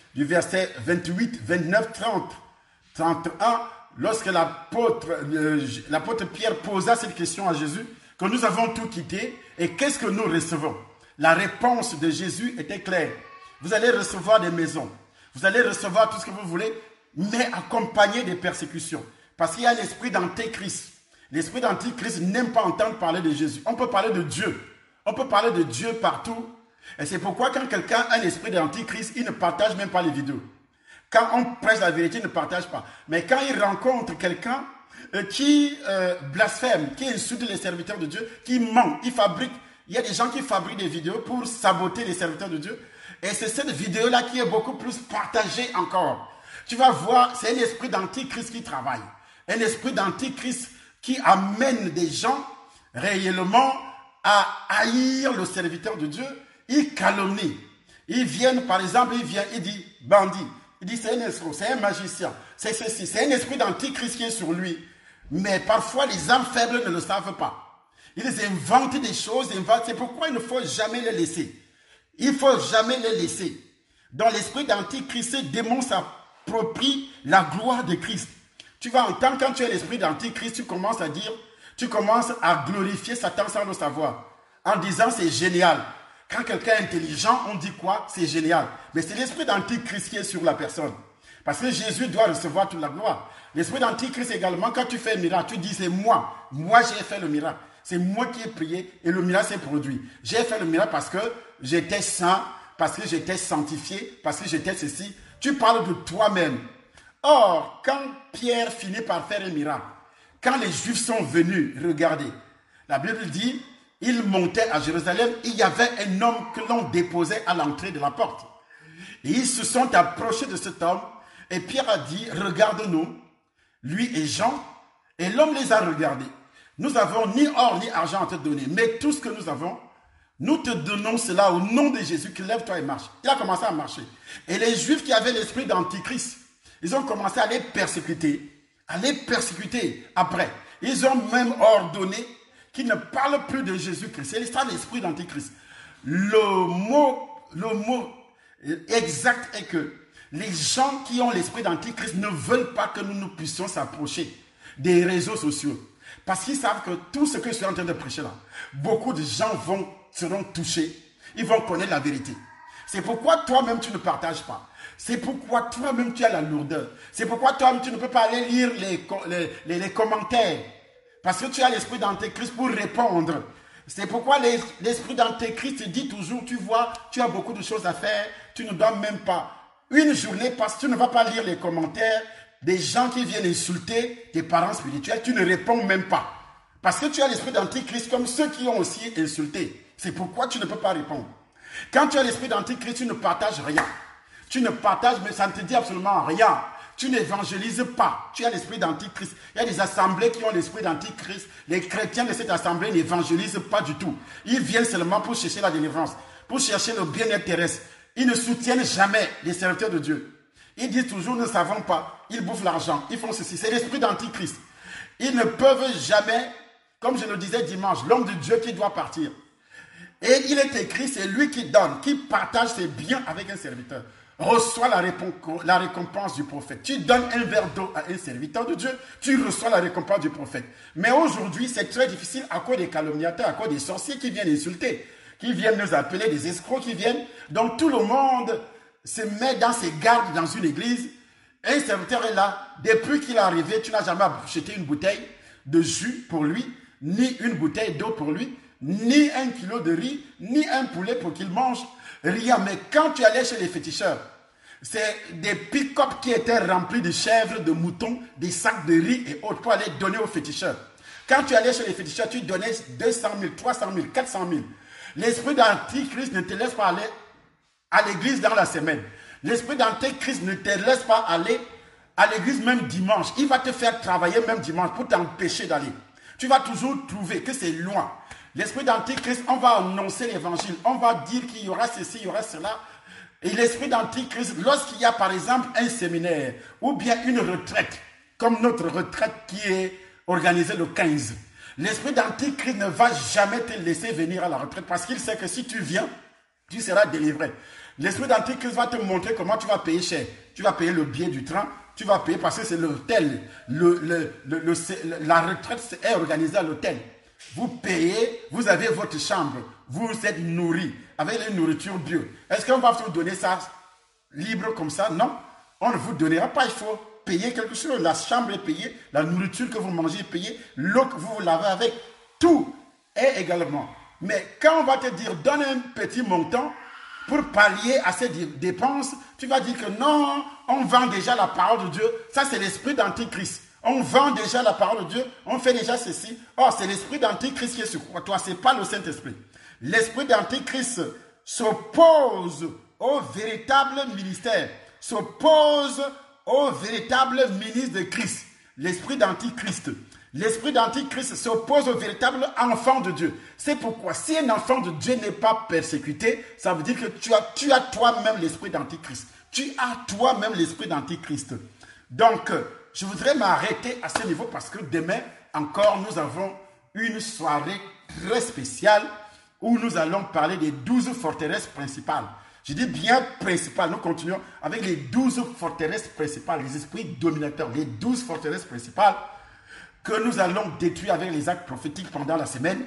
28, 29, 30, 31, lorsque l'apôtre Pierre posa cette question à Jésus, que nous avons tout quitté, et qu'est-ce que nous recevons? La réponse de Jésus était claire. Vous allez recevoir des maisons, vous allez recevoir tout ce que vous voulez, mais accompagné des persécutions. Parce qu'il y a l'esprit d'antéchrist. L'esprit d'antéchrist n'aime pas entendre parler de Jésus. On peut parler de Dieu. On peut parler de Dieu partout. Et c'est pourquoi quand quelqu'un a l'esprit d'antéchrist, il ne partage même pas les vidéos. Quand on prêche la vérité, il ne partage pas. Mais quand il rencontre quelqu'un qui blasphème, qui insulte les serviteurs de Dieu, qui ment, il fabrique. Il y a des gens qui fabriquent des vidéos pour saboter les serviteurs de Dieu. Et c'est cette vidéo-là qui est beaucoup plus partagée encore. Tu vas voir, c'est un esprit d'antéchrist qui travaille. Un esprit d'antéchrist qui amène des gens réellement à haïr le serviteur de Dieu. Ils calomnient. Ils viennent, par exemple, il dit bandit. Il dit c'est un escroc, c'est un magicien, c'est ceci. C'est un esprit d'antéchrist qui est sur lui. Mais parfois, les âmes faibles ne le savent pas. Ils inventent des choses, c'est pourquoi il ne faut jamais les laisser. Il ne faut jamais les laisser. Dans l'esprit d'Antichrist, ces démons s'approprient la gloire de Christ. Tu vas entendre quand tu es l'esprit d'Antichrist, tu commences à glorifier Satan sans le savoir. En disant c'est génial. Quand quelqu'un est intelligent, on dit quoi? C'est génial. Mais c'est l'esprit d'Antichrist qui est sur la personne. Parce que Jésus doit recevoir toute la gloire. L'esprit d'Antichrist également, quand tu fais un miracle, tu dis c'est moi. Moi j'ai fait le miracle. C'est moi qui ai prié et le miracle s'est produit. J'ai fait le miracle parce que j'étais saint, parce que j'étais sanctifié, parce que j'étais ceci. Tu parles de toi-même. Or, quand Pierre finit par faire un miracle, quand les Juifs sont venus regarder, la Bible dit, ils montaient à Jérusalem, il y avait un homme que l'on déposait à l'entrée de la porte. Et ils se sont approchés de cet homme, et Pierre a dit, regarde-nous, lui et Jean, et l'homme les a regardés. Nous n'avons ni or ni argent à te donner, mais tout ce que nous avons, nous te donnons cela au nom de Jésus, qui lève-toi et marche. Il a commencé à marcher. Et les Juifs qui avaient l'esprit d'Antichrist, ils ont commencé à les persécuter après. Ils ont même ordonné qu'ils ne parlent plus de Jésus-Christ. C'est ça l'esprit d'Antichrist. Le mot exact est que les gens qui ont l'esprit d'Antichrist ne veulent pas que nous puissions s'approcher des réseaux sociaux. Parce qu'ils savent que tout ce que je suis en train de prêcher là, beaucoup de gens seront touchés. Ils vont connaître la vérité. C'est pourquoi toi-même tu ne partages pas. C'est pourquoi toi-même tu as la lourdeur. C'est pourquoi toi-même tu ne peux pas aller lire les commentaires. Parce que tu as l'esprit d'Antéchrist pour répondre. C'est pourquoi l'esprit d'Antéchrist te dit toujours, tu vois, tu as beaucoup de choses à faire, tu ne dois même pas. Une journée passe, tu ne vas pas lire les commentaires des gens qui viennent insulter tes parents spirituels, tu ne réponds même pas. Parce que tu as l'esprit d'Antichrist comme ceux qui ont aussi insulté. C'est pourquoi tu ne peux pas répondre. Quand tu as l'esprit d'Antichrist, tu ne partages rien. Tu ne partages, mais ça ne te dit absolument rien. Tu n'évangélises pas. Tu as l'esprit d'Antichrist. Il y a des assemblées qui ont l'esprit d'Antichrist. Les chrétiens de cette assemblée n'évangélisent pas du tout. Ils viennent seulement pour chercher la délivrance, pour chercher le bien-être terrestre. Ils ne soutiennent jamais les serviteurs de Dieu. Ils disent toujours, nous ne savons pas. Ils bouffent l'argent. Ils font ceci. C'est l'esprit d'Antichrist. Ils ne peuvent jamais, comme je le disais dimanche, l'homme de Dieu qui doit partir. Et il est écrit, c'est lui qui donne, qui partage ses biens avec un serviteur. Reçois la récompense du prophète. Tu donnes un verre d'eau à un serviteur de Dieu, tu reçois la récompense du prophète. Mais aujourd'hui, c'est très difficile à cause des calomniateurs, à cause des sorciers qui viennent insulter, qui viennent nous appeler des escrocs, qui viennent. Donc tout le monde se met dans ses gardes dans une église. Un serviteur est là. Depuis qu'il est arrivé, tu n'as jamais acheté une bouteille de jus pour lui, ni une bouteille d'eau pour lui, ni 1 kilo de riz, ni un poulet pour qu'il mange. Rien. Mais quand tu allais chez les féticheurs, c'est des pick-up qui étaient remplis de chèvres, de moutons, des sacs de riz et autres pour aller donner aux féticheurs. Quand tu allais chez les féticheurs, tu donnais 200 000, 300 000, 400 000. L'esprit d'Antichrist ne te laisse pas aller à l'église dans la semaine. L'esprit d'Antéchrist ne te laisse pas aller à l'église même dimanche. Il va te faire travailler même dimanche pour t'empêcher d'aller. Tu vas toujours trouver que c'est loin. L'esprit d'Antéchrist, on va annoncer l'évangile. On va dire qu'il y aura ceci, il y aura cela. Et l'esprit d'Antéchrist, lorsqu'il y a par exemple un séminaire ou bien une retraite, comme notre retraite qui est organisée le 15, l'esprit d'Antéchrist ne va jamais te laisser venir à la retraite parce qu'il sait que si tu viens, tu seras délivré. L'esprit d'Antéchrist va te montrer comment tu vas payer cher. Tu vas payer le billet du train, tu vas payer parce que c'est l'hôtel. La retraite est organisée à l'hôtel. Vous payez, vous avez votre chambre, vous êtes nourri avec les nourritures bio. Est-ce qu'on va vous donner ça libre comme ça? Non, on ne vous donnera pas, il faut payer quelque chose. La chambre est payée, la nourriture que vous mangez est payée, l'eau que vous lavez avec, tout est également. Mais quand on va te dire, donne un petit montant pour pallier à ces dépenses, tu vas dire que non, on vend déjà la parole de Dieu. Ça, c'est l'esprit d'Antichrist. On vend déjà la parole de Dieu, on fait déjà ceci. Or, c'est l'esprit d'Antichrist qui est sur toi, ce n'est pas le Saint-Esprit. L'esprit d'Antichrist s'oppose au véritable ministère, s'oppose au véritable ministre de Christ. L'esprit d'Antichrist. L'esprit d'Antichrist s'oppose au véritable enfant de Dieu. C'est pourquoi, si un enfant de Dieu n'est pas persécuté, ça veut dire que tu as toi-même l'esprit d'Antichrist. Tu as toi-même l'esprit d'Antichrist. Donc, je voudrais m'arrêter à ce niveau parce que demain, encore, nous avons une soirée très spécial où nous allons parler des 12 forteresses principales. Je dis bien principales. Nous continuons avec les 12 forteresses principales, les esprits dominateurs, les 12 forteresses principales que nous allons détruire avec les actes prophétiques pendant la semaine.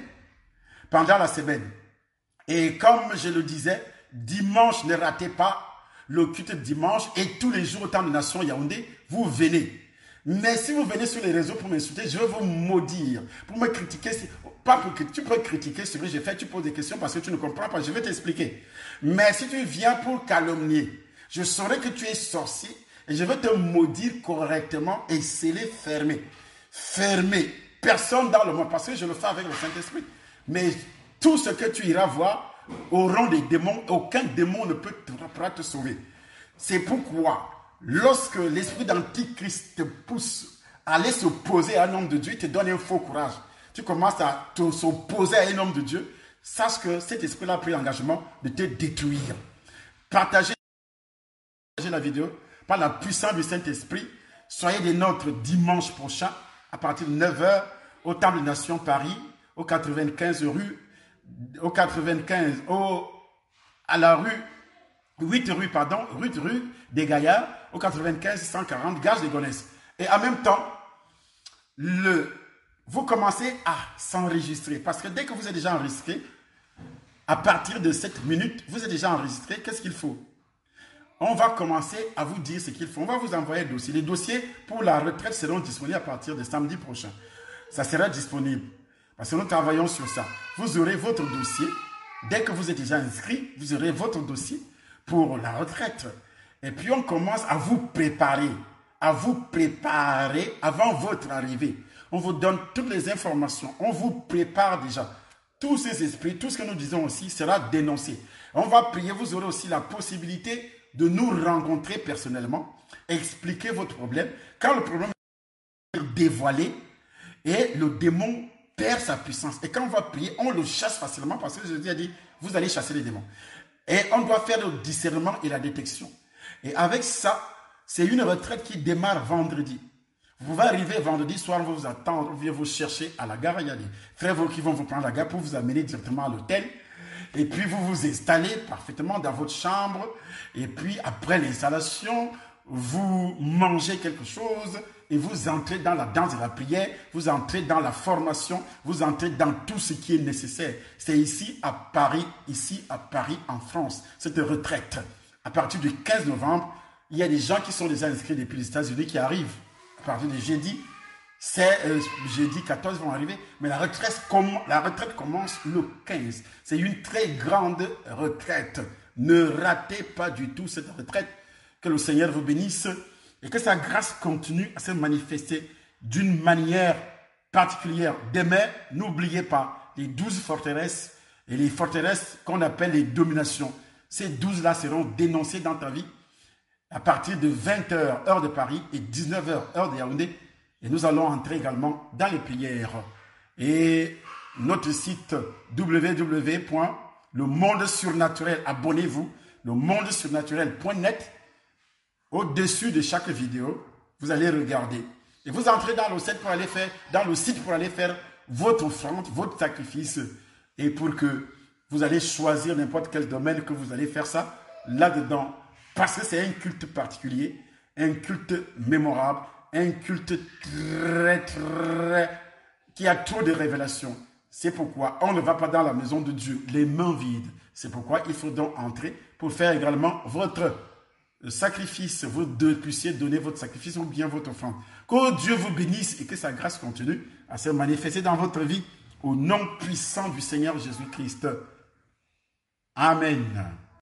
Et comme je le disais, dimanche, ne ratez pas le culte dimanche et tous les jours au temps de Nation Yaoundé, vous venez. Mais si vous venez sur les réseaux pour m'insulter, je vais vous maudire, pour me critiquer. Pas pour que tu peux critiquer ce que j'ai fait, tu poses des questions parce que tu ne comprends pas, je vais t'expliquer. Mais si tu viens pour calomnier, je saurai que tu es sorcier et je vais te maudire correctement et sceller, fermer. Fermer. Personne dans le monde, parce que je le fais avec le Saint-Esprit. Mais tout ce que tu iras voir au rang des démons, aucun démon ne pourra te sauver. C'est pourquoi, lorsque l'esprit d'Antichrist te pousse à aller s'opposer à un homme de Dieu, il te donne un faux courage. Tu commences à s'opposer à un homme de Dieu, sache que cet esprit-là a pris l'engagement de te détruire. Partagez la vidéo par la puissance du Saint-Esprit. Soyez des nôtres dimanche prochain à partir de 9h au Temple des Nations Paris, au 95 à la rue 8 rue des Gaillards, au 95 140 Gage de Gonesse. Et en même temps, vous commencez à s'enregistrer. Parce que dès que vous êtes déjà enregistré, à partir de cette minute, vous êtes déjà enregistré. Qu'est-ce qu'il faut? On va commencer à vous dire ce qu'il faut. On va vous envoyer un dossier. Les dossiers pour la retraite seront disponibles à partir de samedi prochain. Ça sera disponible. Parce que nous travaillons sur ça. Vous aurez votre dossier. Dès que vous êtes déjà inscrit, vous aurez votre dossier pour la retraite. Et puis on commence à vous préparer avant votre arrivée. On vous donne toutes les informations. On vous prépare déjà. Tous ces esprits, tout ce que nous disons aussi sera dénoncé. On va prier. Vous aurez aussi la possibilité de nous rencontrer personnellement, expliquer votre problème. Quand le problème est dévoilé et le démon perd sa puissance. Et quand on va prier, on le chasse facilement parce que Jésus a dit, vous allez chasser les démons. Et on doit faire le discernement et la détection. Et avec ça, c'est une retraite qui démarre vendredi. Vous pouvez arriver vendredi soir, on va vous attendre, on vient vous chercher à la gare. Il y a des frères qui vont vous prendre à la gare pour vous amener directement à l'hôtel. Et puis vous vous installez parfaitement dans votre chambre. Et puis après l'installation, vous mangez quelque chose et vous entrez dans la danse de la prière, vous entrez dans la formation, vous entrez dans tout ce qui est nécessaire. C'est ici à Paris en France, cette retraite. À partir du 15 novembre, il y a des gens qui sont déjà inscrits depuis les États-Unis qui arrivent. À partir de jeudi, jeudi 14 vont arriver, mais la retraite commence le 15. C'est une très grande retraite. Ne ratez pas du tout cette retraite. Que le Seigneur vous bénisse et que sa grâce continue à se manifester d'une manière particulière. Demain, n'oubliez pas les 12 forteresses et les forteresses qu'on appelle les dominations. Ces 12-là seront dénoncées dans ta vie à partir de 20h, heure de Paris, et 19h, heure de Yaoundé. Et nous allons entrer également dans les prières. Et notre site www.lemondesurnaturel, abonnez-vous, lemondesurnaturel.net. Au-dessus de chaque vidéo, vous allez regarder. Et vous entrez dans le site pour aller faire votre offrande, votre sacrifice. Et pour que vous allez choisir n'importe quel domaine que vous allez faire ça là-dedans. Parce que c'est un culte particulier, un culte mémorable, un culte qui a trop de révélations. C'est pourquoi on ne va pas dans la maison de Dieu les mains vides. C'est pourquoi il faut donc entrer pour faire également votre sacrifice. Vous puissiez donner votre sacrifice ou bien votre offrande. Que Dieu vous bénisse et que sa grâce continue à se manifester dans votre vie au nom puissant du Seigneur Jésus-Christ. Amen.